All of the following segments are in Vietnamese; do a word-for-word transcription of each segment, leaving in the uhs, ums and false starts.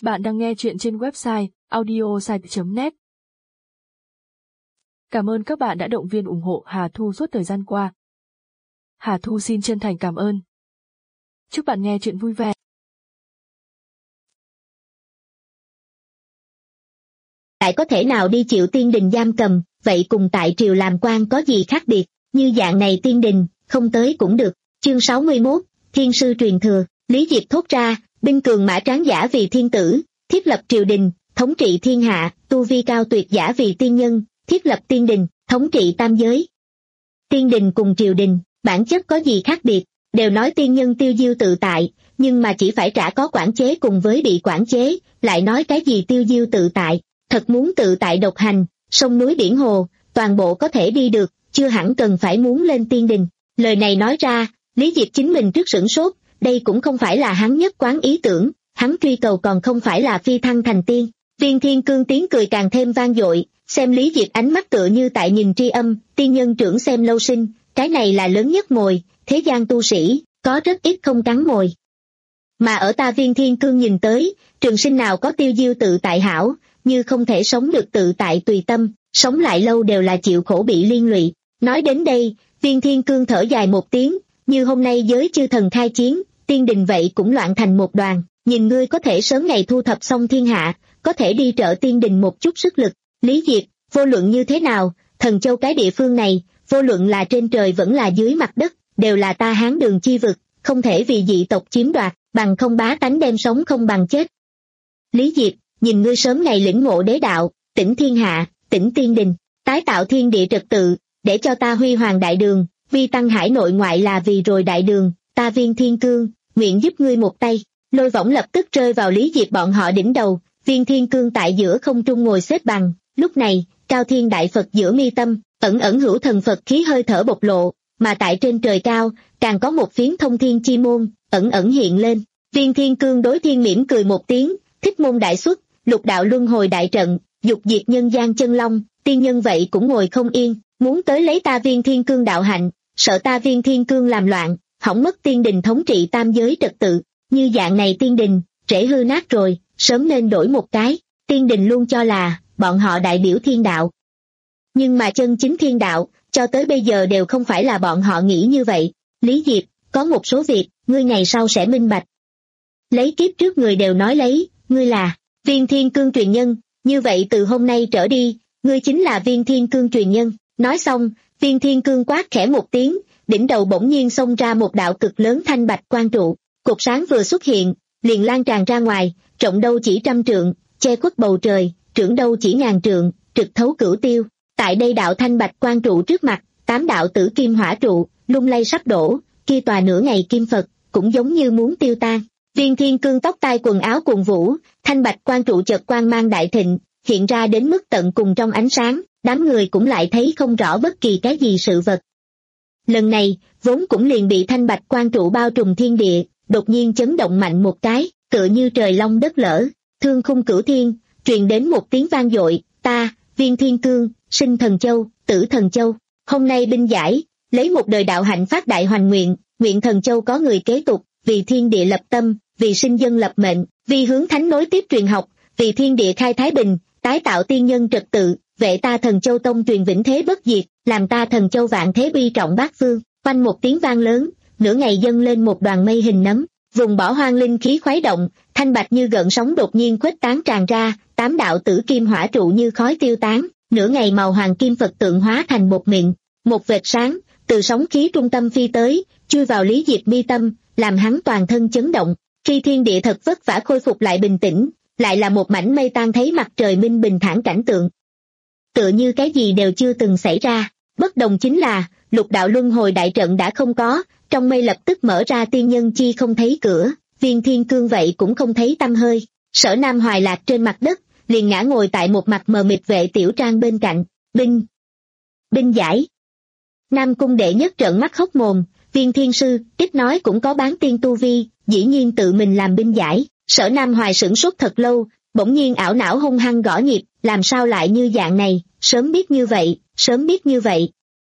Bạn đang nghe chuyện trên website audiosite chấm net. Cảm ơn các bạn đã động viên ủng hộ Hà Thu suốt thời gian qua. Hà Thu xin chân thành cảm ơn. Chúc bạn nghe chuyện vui vẻ. Lại có thể nào đi chịu tiên đình giam cầm, vậy cùng tại triều làm quan có gì khác biệt, như dạng này tiên đình, không tới cũng được. Chương sáu mươi mốt, Thiên sư truyền thừa. Lý Diệp thốt ra, binh cường mã tráng giả vì thiên tử, thiết lập triều đình, thống trị thiên hạ, tu vi cao tuyệt giả vì tiên nhân, thiết lập tiên đình, thống trị tam giới. Tiên đình cùng triều đình, bản chất có gì khác biệt, đều nói tiên nhân tiêu diêu tự tại, nhưng mà chỉ phải trả có quản chế cùng với bị quản chế, lại nói cái gì tiêu diêu tự tại, thật muốn tự tại độc hành, sông núi biển hồ, toàn bộ có thể đi được, chưa hẳn cần phải muốn lên tiên đình. Lời này nói ra, Lý Diệp chính mình trước sửng sốt, đây cũng không phải là hắn nhất quán ý tưởng, hắn truy cầu còn không phải là phi thăng thành tiên. Viên Thiên Cương tiếng cười càng thêm vang dội, xem Lý Diệp ánh mắt tựa như tại nhìn tri âm, tiên nhân trưởng xem lâu sinh, cái này là lớn nhất mồi, thế gian tu sĩ, có rất ít không cắn mồi. Mà ở ta Viên Thiên Cương nhìn tới, trường sinh nào có tiêu diêu tự tại hảo, như không thể sống được tự tại tùy tâm, sống lại lâu đều là chịu khổ bị liên lụy. Nói đến đây, Viên Thiên Cương thở dài một tiếng, như hôm nay giới chư thần khai chiến, tiên đình vậy cũng loạn thành một đoàn, nhìn ngươi có thể sớm ngày thu thập xong thiên hạ, có thể đi trợ tiên đình một chút sức lực. Lý Diệp, vô luận như thế nào, Thần Châu cái địa phương này, vô luận là trên trời vẫn là dưới mặt đất, đều là ta Hán Đường chi vực, không thể vì dị tộc chiếm đoạt, bằng không bá tánh đem sống không bằng chết. Lý Diệp, nhìn ngươi sớm ngày lĩnh ngộ đế đạo, tỉnh thiên hạ, tỉnh tiên đình, tái tạo thiên địa trật tự, để cho ta huy hoàng đại đường, vi tăng hải nội ngoại là vì rồi đại đường, ta Viên Thiên Cương, nguyện giúp ngươi một tay. Lôi võng lập tức rơi vào Lý Diệp bọn họ đỉnh đầu, Viên Thiên Cương tại giữa không trung ngồi xếp bằng, lúc này, Cao Thiên Đại Phật giữa mi tâm, ẩn ẩn hữu thần Phật khí hơi thở bộc lộ, mà tại trên trời cao, càng có một phiến thông thiên chi môn, ẩn ẩn hiện lên. Viên Thiên Cương đối thiên mỉm cười một tiếng, thích môn đại xuất, lục đạo luân hồi đại trận, dục diệt nhân gian chân long, tiên nhân vậy cũng ngồi không yên, muốn tới lấy ta Viên Thiên Cương đạo hạnh, sợ ta Viên Thiên Cương làm loạn, hỏng mất tiên đình thống trị tam giới trật tự, như dạng này tiên đình, trễ hư nát rồi, sớm nên đổi một cái. Tiên đình luôn cho là, bọn họ đại biểu thiên đạo. Nhưng mà chân chính thiên đạo, cho tới bây giờ đều không phải là bọn họ nghĩ như vậy. Lý Diệp, có một số việc, ngươi ngày sau sẽ minh bạch. Lấy kiếp trước người đều nói lấy, ngươi là Viên Thiên Cương truyền nhân, như vậy từ hôm nay trở đi, ngươi chính là Viên Thiên Cương truyền nhân. Nói xong, Viên Thiên Cương quát khẽ một tiếng, đỉnh đầu bỗng nhiên xông ra một đạo cực lớn thanh bạch quang trụ, cột sáng vừa xuất hiện, liền lan tràn ra ngoài, rộng đâu chỉ trăm trượng, che khuất bầu trời, trưởng đâu chỉ ngàn trượng, trực thấu cửu tiêu. Tại đây đạo thanh bạch quang trụ trước mặt, tám đạo tử kim hỏa trụ, lung lay sắp đổ, kia tòa nửa ngày kim Phật, cũng giống như muốn tiêu tan. Viên Thiên Cương tóc tai quần áo cuồng vũ, thanh bạch quang trụ chợt quang mang đại thịnh, hiện ra đến mức tận cùng trong ánh sáng, đám người cũng lại thấy không rõ bất kỳ cái gì sự vật. Lần này, vốn cũng liền bị thanh bạch quang trụ bao trùm thiên địa, đột nhiên chấn động mạnh một cái, tựa như trời long đất lở, thương khung cửu thiên, truyền đến một tiếng vang dội, ta, Viên Thiên Cương, sinh Thần Châu, tử Thần Châu, hôm nay binh giải, lấy một đời đạo hạnh phát đại hoành nguyện, nguyện Thần Châu có người kế tục, vì thiên địa lập tâm, vì sinh dân lập mệnh, vì hướng thánh nối tiếp truyền học, vì thiên địa khai thái bình, tái tạo tiên nhân trật tự, vệ ta Thần Châu tông truyền vĩnh thế bất diệt, làm ta Thần Châu vạn thế uy trọng bát phương. Quanh một tiếng vang lớn, nửa ngày dâng lên một đoàn mây hình nấm, vùng bỏ hoang linh khí khuấy động, thanh bạch như gợn sóng đột nhiên khuếch tán tràn ra, tám đạo tử kim hỏa trụ như khói tiêu tán, nửa ngày màu hoàng kim Phật tượng hóa thành một miệng, một vệt sáng từ sóng khí trung tâm phi tới, chui vào Lý Diệp mi tâm, làm hắn toàn thân chấn động. Khi thiên địa thật vất vả khôi phục lại bình tĩnh, lại là một mảnh mây tan thấy mặt trời minh bình thản cảnh tượng, tựa như cái gì đều chưa từng xảy ra. Bất đồng chính là lục đạo luân hồi đại trận đã không có, trong mây lập tức mở ra tiên nhân chi không thấy cửa, Viên Thiên Cương vậy cũng không thấy tăm hơi. Sở Nam Hoài lạc trên mặt đất, liền ngã ngồi tại một mặt mờ mịt vệ tiểu trang bên cạnh. Binh binh giải. Nam cung đệ nhất trợn mắt hốc mồm, Viên Thiên sư, ít nói cũng có bán tiên tu vi, dĩ nhiên tự mình làm binh giải. Sở Nam Hoài sửng sốt thật lâu, bỗng nhiên ảo não hung hăng gõ nhịp, làm sao lại như dạng này, sớm biết như vậy, sớm biết như vậy.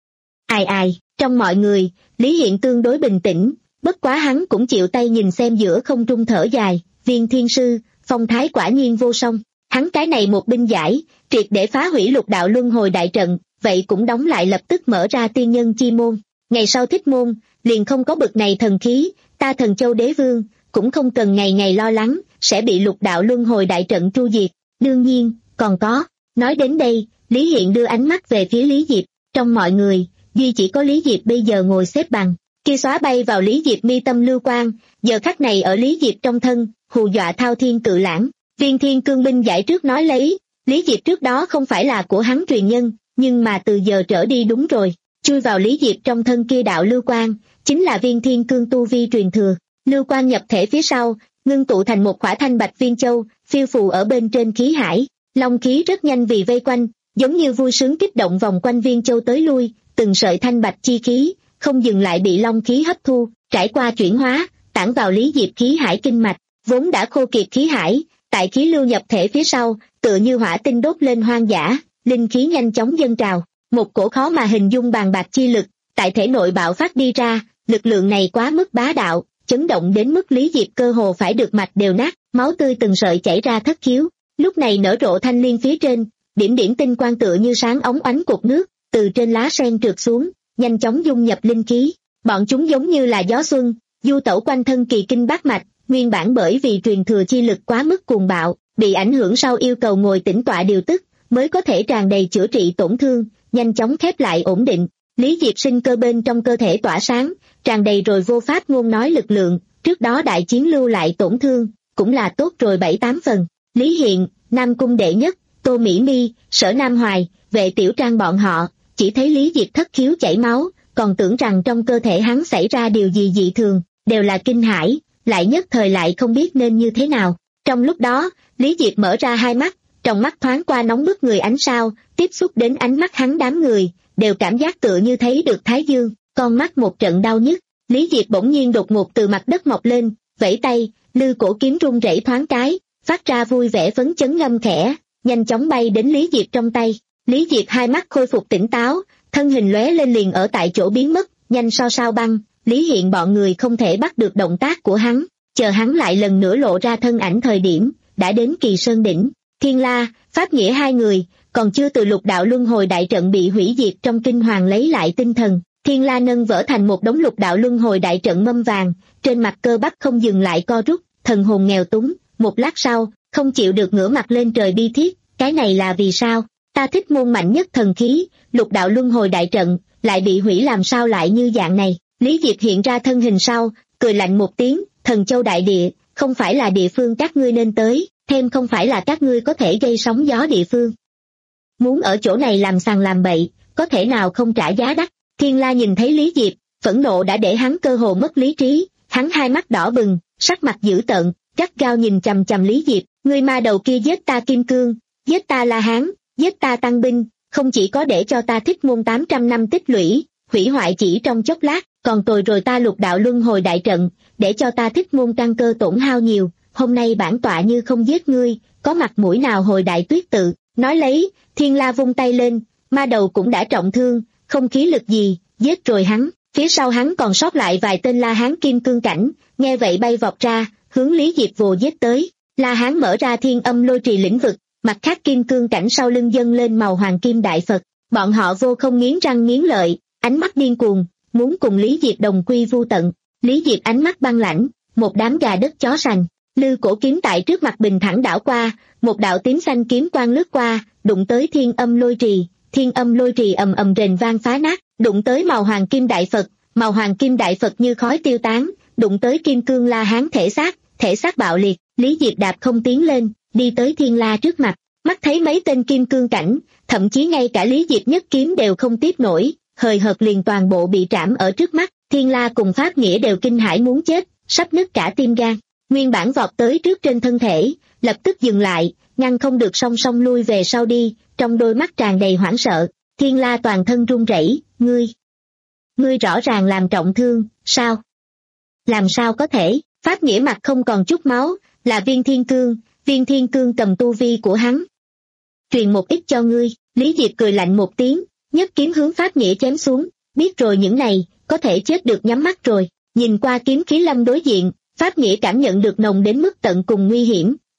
Ai ai, trong mọi người, Lý Hiện tương đối bình tĩnh, bất quá hắn cũng chịu tay nhìn xem giữa không trung thở dài. Viên Thiên sư, phong thái quả nhiên vô song. Hắn cái này một binh giải, triệt để phá hủy lục đạo luân hồi đại trận, vậy cũng đóng lại lập tức mở ra tiên nhân chi môn. Ngày sau Thích Môn, liền không có bực này thần khí, ta Thần Châu Đế Vương, cũng không cần ngày ngày lo lắng, sẽ bị lục đạo luân hồi đại trận tru diệt. Đương nhiên, còn có. Nói đến đây, Lý Hiện đưa ánh mắt về phía Lý Diệp, trong mọi người, duy chỉ có Lý Diệp bây giờ ngồi xếp bằng, kia xóa bay vào Lý Diệp mi tâm lưu quang, giờ khắc này ở Lý Diệp trong thân, hù dọa thao thiên cự lãng. Viên Thiên Cương binh giải trước nói lấy, Lý Diệp trước đó không phải là của hắn truyền nhân, nhưng mà từ giờ trở đi đúng rồi, chui vào Lý Diệp trong thân kia đạo lưu quang, chính là Viên Thiên Cương tu vi truyền thừa. Lưu quang nhập thể phía sau, ngưng tụ thành một khỏa thanh bạch viên châu, phiêu phù ở bên trên khí hải, long khí rất nhanh vì vây quanh, giống như vui sướng kích động vòng quanh viên châu tới lui, từng sợi thanh bạch chi khí, không dừng lại bị long khí hấp thu, trải qua chuyển hóa, tản vào Lý Diệp khí hải kinh mạch, vốn đã khô kiệt khí hải, tại khí lưu nhập thể phía sau, tựa như hỏa tinh đốt lên hoang dã, linh khí nhanh chóng dâng trào, một cổ khó mà hình dung bàn bạc chi lực, tại thể nội bạo phát đi ra, lực lượng này quá mức bá đạo, chấn động đến mức Lý Diệp cơ hồ phải được mạch đều nát, máu tươi từng sợi chảy ra thất khiếu. Lúc này nở rộ thanh liên phía trên, điểm điểm tinh quang tựa như sáng óng ánh cột nước, từ trên lá sen trượt xuống, nhanh chóng dung nhập linh khí. Bọn chúng giống như là gió xuân, du tẩu quanh thân kỳ kinh bát mạch, nguyên bản bởi vì truyền thừa chi lực quá mức cuồng bạo, bị ảnh hưởng sau yêu cầu ngồi tĩnh tọa điều tức, mới có thể tràn đầy chữa trị tổn thương, nhanh chóng khép lại ổn định. Lý Diệp sinh cơ bên trong cơ thể tỏa sáng, tràn đầy rồi vô pháp ngôn nói lực lượng, trước đó đại chiến lưu lại tổn thương, cũng là tốt rồi bảy tám phần. Lý Hiện, Nam Cung đệ nhất, Tô Mỹ Mi, Sở Nam Hoài, Vệ Tiểu Trang bọn họ, chỉ thấy Lý Diệp thất khiếu chảy máu, còn tưởng rằng trong cơ thể hắn xảy ra điều gì dị thường, đều là kinh hãi, lại nhất thời lại không biết nên như thế nào. Trong lúc đó, Lý Diệp mở ra hai mắt, trong mắt thoáng qua nóng bức người ánh sao, tiếp xúc đến ánh mắt hắn đám người, đều cảm giác tựa như thấy được Thái Dương, con mắt một trận đau nhức. Lý Diệp bỗng nhiên đột ngột từ mặt đất mọc lên, vẫy tay, lư cổ kiếm rung rẩy thoáng cái, phát ra vui vẻ phấn chấn ngâm khẽ, nhanh chóng bay đến Lý Diệp trong tay. Lý Diệp hai mắt khôi phục tỉnh táo, thân hình lóe lên liền ở tại chỗ biến mất, nhanh so sao băng. Lý Hiện bọn người không thể bắt được động tác của hắn, chờ hắn lại lần nữa lộ ra thân ảnh thời điểm, đã đến Kỳ Sơn đỉnh. Thiên La, Pháp Nghĩa hai người, còn chưa từ lục đạo luân hồi đại trận bị hủy diệt trong kinh hoàng lấy lại tinh thần. Thiên La nâng vỡ thành một đống lục đạo luân hồi đại trận mâm vàng, trên mặt cơ bắp không dừng lại co rút, thần hồn nghèo túng, một lát sau, không chịu được ngửa mặt lên trời bi thiết, cái này là vì sao? Ta Thích Môn mạnh nhất thần khí, lục đạo luân hồi đại trận, lại bị hủy làm sao lại như dạng này? Lý Diệp hiện ra thân hình sau, cười lạnh một tiếng, Thần Châu đại địa, không phải là địa phương các ngươi nên tới, thêm không phải là các ngươi có thể gây sóng gió địa phương. Muốn ở chỗ này làm sàng làm bậy, có thể nào không trả giá đắt? Thiên La nhìn thấy Lý Diệp, phẫn nộ đã để hắn cơ hồ mất lý trí, hắn hai mắt đỏ bừng, sắc mặt dữ tợn, gắt gao nhìn chằm chằm Lý Diệp, ngươi ma đầu kia giết ta Kim Cương, giết ta La Hán, giết ta Tăng Binh, không chỉ có để cho ta Thích Môn tám trăm năm tích lũy, hủy hoại chỉ trong chốc lát, còn tồi rồi ta lục đạo luân hồi đại trận, để cho ta Thích Môn căn cơ tổn hao nhiều, hôm nay bản tọa như không giết ngươi, có mặt mũi nào hồi đại tuyết tự. Nói lấy, Thiên La vung tay lên, ma đầu cũng đã trọng thương, không khí lực gì, giết rồi hắn. Phía sau hắn còn sót lại vài tên La Hán kim cương cảnh, nghe vậy bay vọt ra, hướng Lý Diệp vồ giết tới. La Hán mở ra thiên âm lôi trì lĩnh vực, mặt khác kim cương cảnh sau lưng dâng lên màu hoàng kim đại Phật, bọn họ vô không nghiến răng nghiến lợi, ánh mắt điên cuồng, muốn cùng Lý Diệp đồng quy vu tận. Lý Diệp ánh mắt băng lãnh, một đám gà đất chó sành, lư cổ kiếm tại trước mặt bình thẳng đảo qua, một đạo tím xanh kiếm quang lướt qua, đụng tới thiên âm lôi trì, thiên âm lôi trì ầm ầm rền vang phá nát, đụng tới màu hoàng kim đại Phật, màu hoàng kim đại Phật như khói tiêu tán, đụng tới kim cương La Hán thể xác, thể xác bạo liệt. Lý Diệp đạp không tiến lên, đi tới Thiên La trước mặt, mắt thấy mấy tên kim cương cảnh, thậm chí ngay cả Lý Diệp nhất kiếm đều không tiếp nổi, hời hợt liền toàn bộ bị trảm ở trước mắt. Thiên La cùng Pháp Nghĩa đều kinh hãi muốn chết, sắp nứt cả tim gan, nguyên bản vọt tới trước trên thân thể, lập tức dừng lại, ngăn không được song song lui về sau đi, trong đôi mắt tràn đầy hoảng sợ. Thiên La toàn thân run rẩy, ngươi, ngươi rõ ràng làm trọng thương, sao? Làm sao có thể? Pháp Nghĩa mặt không còn chút máu, là Viên Thiên Cương, Viên Thiên Cương cầm tu vi của hắn. Truyền một ít cho ngươi. Lý Diệp cười lạnh một tiếng, nhất kiếm hướng Pháp Nghĩa chém xuống, biết rồi những này, có thể chết được nhắm mắt rồi. Nhìn qua kiếm khí lâm đối diện, Pháp Nghĩa cảm nhận được nồng đến mức tận cùng nguy hiểm,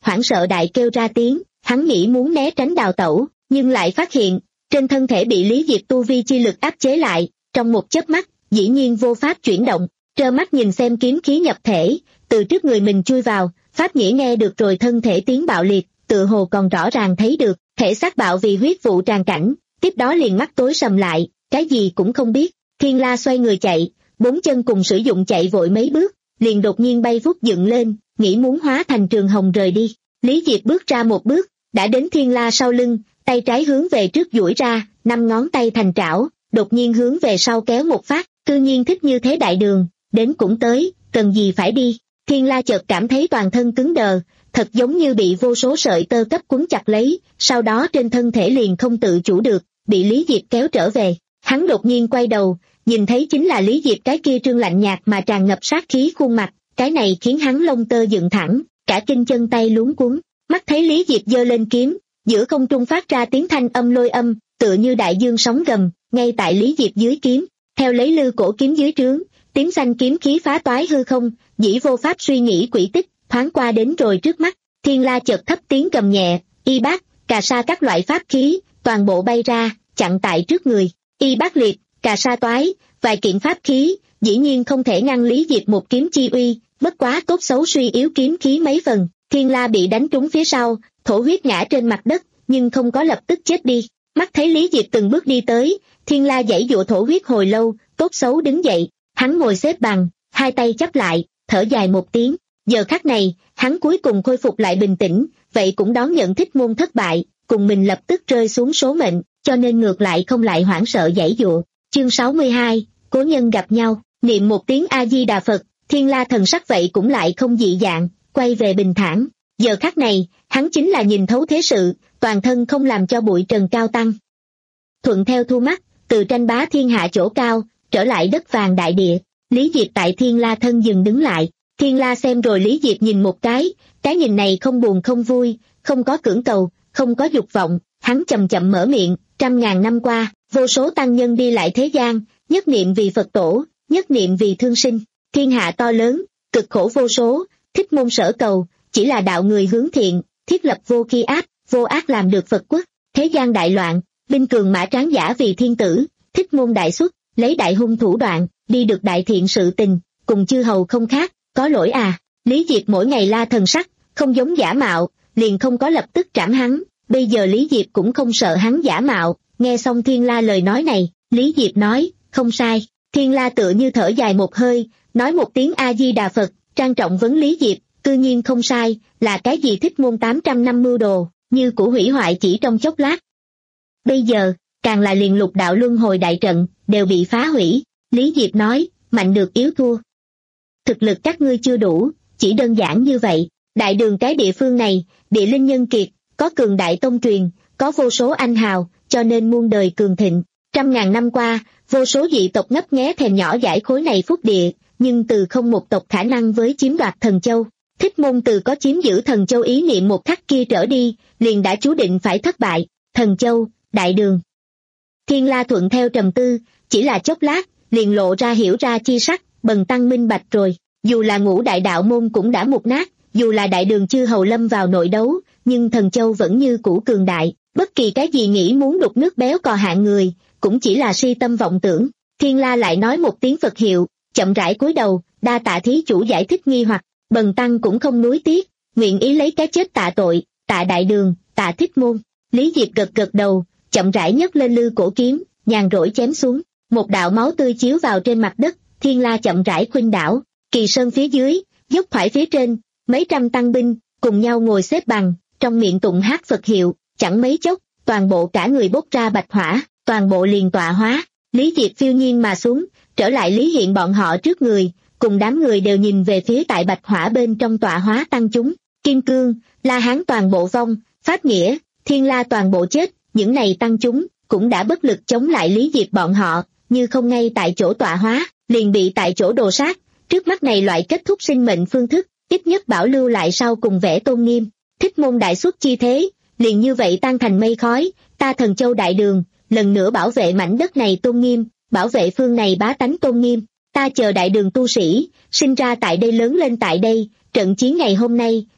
hoảng sợ đại kêu ra tiếng, hắn nghĩ muốn né tránh đào tẩu, nhưng lại phát hiện, trên thân thể bị Lý Diệp tu vi chi lực áp chế lại, trong một chớp mắt, dĩ nhiên vô pháp chuyển động, trơ mắt nhìn xem kiếm khí nhập thể, từ trước người mình chui vào, pháp nghĩa nghe được rồi thân thể tiếng bạo liệt, tự hồ còn rõ ràng thấy được, thể xác bạo vì huyết vụ tràn cảnh, tiếp đó liền mắt tối sầm lại, cái gì cũng không biết. Thiên La xoay người chạy, bốn chân cùng sử dụng chạy vội mấy bước, liền đột nhiên bay vút dựng lên, nghĩ muốn hóa thành trường hồng rời đi. Lý Diệp bước ra một bước, đã đến Thiên La sau lưng, tay trái hướng về trước duỗi ra, năm ngón tay thành trảo, đột nhiên hướng về sau kéo một phát, cư nhiên thích như thế đại đường, đến cũng tới, cần gì phải đi. Thiên La chợt cảm thấy toàn thân cứng đờ, thật giống như bị vô số sợi tơ cấp quấn chặt lấy, sau đó trên thân thể liền không tự chủ được, bị Lý Diệp kéo trở về. Hắn đột nhiên quay đầu, nhìn thấy chính là Lý Diệp cái kia trương lạnh nhạt mà tràn ngập sát khí khuôn mặt, cái này khiến hắn lông tơ dựng thẳng, cả kinh chân tay luống cuống, mắt thấy Lý Diệp giơ lên kiếm, giữa không trung phát ra tiếng thanh âm lôi âm, tựa như đại dương sóng gầm, ngay tại Lý Diệp dưới kiếm, theo lấy lư cổ kiếm dưới trướng, tím xanh kiếm khí phá toái hư không, dĩ vô pháp suy nghĩ quỷ tích, thoáng qua đến rồi trước mắt. Thiên La chợt thấp tiếng cầm nhẹ, y bát, cà sa các loại pháp khí, toàn bộ bay ra, chặn tại trước người. Y bát liệt, cà sa toái, vài kiện pháp khí, dĩ nhiên không thể ngăn Lý Diệp một kiếm chi uy, bất quá tốt xấu suy yếu kiếm khí mấy phần. Thiên La bị đánh trúng phía sau, thổ huyết ngã trên mặt đất, nhưng không có lập tức chết đi. Mắt thấy Lý Diệp từng bước đi tới, Thiên La giãy giụa thổ huyết hồi lâu, tốt xấu đứng dậy, hắn ngồi xếp bằng, hai tay chắp lại, thở dài một tiếng. Giờ khắc này, hắn cuối cùng khôi phục lại bình tĩnh, vậy cũng đón nhận Thích Môn thất bại, cùng mình lập tức rơi xuống số mệnh, cho nên ngược lại không lại hoảng sợ giãy giụa. Chương sáu mươi hai, cố nhân gặp nhau, niệm một tiếng A-di-đà Phật, Thiên La thần sắc vậy cũng lại không dị dạng, quay về bình thản. Giờ khắc này, hắn chính là nhìn thấu thế sự, toàn thân không làm cho bụi trần cao tăng. Thuận theo thu mắt, từ tranh bá thiên hạ chỗ cao, trở lại đất vàng đại địa, Lý Diệp tại Thiên La thân dừng đứng lại. Thiên La xem rồi Lý Diệp nhìn một cái, cái nhìn này không buồn không vui, không có cưỡng cầu, không có dục vọng, hắn chậm chậm mở miệng, trăm ngàn năm qua, vô số tăng nhân đi lại thế gian, nhất niệm vì Phật tổ, nhất niệm vì thương sinh, thiên hạ to lớn, cực khổ vô số, Thích Môn sở cầu, chỉ là đạo người hướng thiện, thiết lập vô khi ác, vô ác làm được Phật quốc, thế gian đại loạn, binh cường mã tráng giả vì thiên tử, Thích Môn đại xuất, lấy đại hung thủ đoạn, đi được đại thiện sự tình, cùng chư hầu không khác. Có lỗi à, Lý Diệp mỗi ngày la thần sắc, không giống giả mạo, liền không có lập tức trảm hắn, bây giờ Lý Diệp cũng không sợ hắn giả mạo, nghe xong Thiên La lời nói này, Lý Diệp nói, không sai, Thiên La tựa như thở dài một hơi, nói một tiếng A-di-đà Phật, trang trọng vấn Lý Diệp, cư nhiên không sai, là cái gì Thích Môn tám trăm năm mưu đồ, như của hủy hoại chỉ trong chốc lát. Bây giờ, càng là liền lục đạo luân hồi đại trận, đều bị phá hủy, Lý Diệp nói, mạnh được yếu thua. Thực lực các ngươi chưa đủ, chỉ đơn giản như vậy, đại đường cái địa phương này, địa linh nhân kiệt, có cường đại tông truyền, có vô số anh hào, cho nên muôn đời cường thịnh. Trăm ngàn năm qua, vô số dị tộc ngấp nghé thèm nhỏ giải khối này phúc địa, nhưng từ không một tộc khả năng với chiếm đoạt thần châu. Thích Môn từ có chiếm giữ thần châu ý niệm một khắc kia trở đi, liền đã chú định phải thất bại, thần châu, đại đường. Thiên La thuận theo trầm tư, chỉ là chốc lát, liền lộ ra hiểu ra chi sắc, bần tăng minh bạch rồi, dù là ngũ đại đạo môn cũng đã mục nát, dù là đại đường chư hầu lâm vào nội đấu, nhưng thần châu vẫn như cũ cường đại, bất kỳ cái gì nghĩ muốn đục nước béo cò hạng người, cũng chỉ là si tâm vọng tưởng. Thiên La lại nói một tiếng Phật hiệu, chậm rãi cúi đầu, đa tạ thí chủ giải thích nghi hoặc, bần tăng cũng không nuối tiếc, nguyện ý lấy cái chết tạ tội, tạ đại đường, tạ Thích Môn. Lý Diệp gật gật đầu, chậm rãi nhấc lên lư cổ kiếm, nhàn rỗi chém xuống, một đạo máu tươi chiếu vào trên mặt đất. Thiên La chậm rãi khuynh đảo, Kỳ Sơn phía dưới, dốc thoải phía trên, mấy trăm tăng binh, cùng nhau ngồi xếp bằng, trong miệng tụng hát Phật hiệu, chẳng mấy chốc, toàn bộ cả người bốc ra bạch hỏa, toàn bộ liền tọa hóa, Lý Diệp phiêu nhiên mà xuống, trở lại Lý Hiện bọn họ trước người, cùng đám người đều nhìn về phía tại bạch hỏa bên trong tọa hóa tăng chúng, Kim Cương, La Hán toàn bộ vong, Pháp Nghĩa, Thiên La toàn bộ chết, những này tăng chúng, cũng đã bất lực chống lại Lý Diệp bọn họ, như không ngay tại chỗ tọa hóa, liền bị tại chỗ đồ sát, trước mắt này loại kết thúc sinh mệnh phương thức, ít nhất bảo lưu lại sau cùng vẻ tôn nghiêm. Thích Môn đại xuất chi thế, liền như vậy tan thành mây khói, ta thần châu đại đường, lần nữa bảo vệ mảnh đất này tôn nghiêm, bảo vệ phương này bá tánh tôn nghiêm, ta chờ đại đường tu sĩ, sinh ra tại đây lớn lên tại đây, trận chiến ngày hôm nay,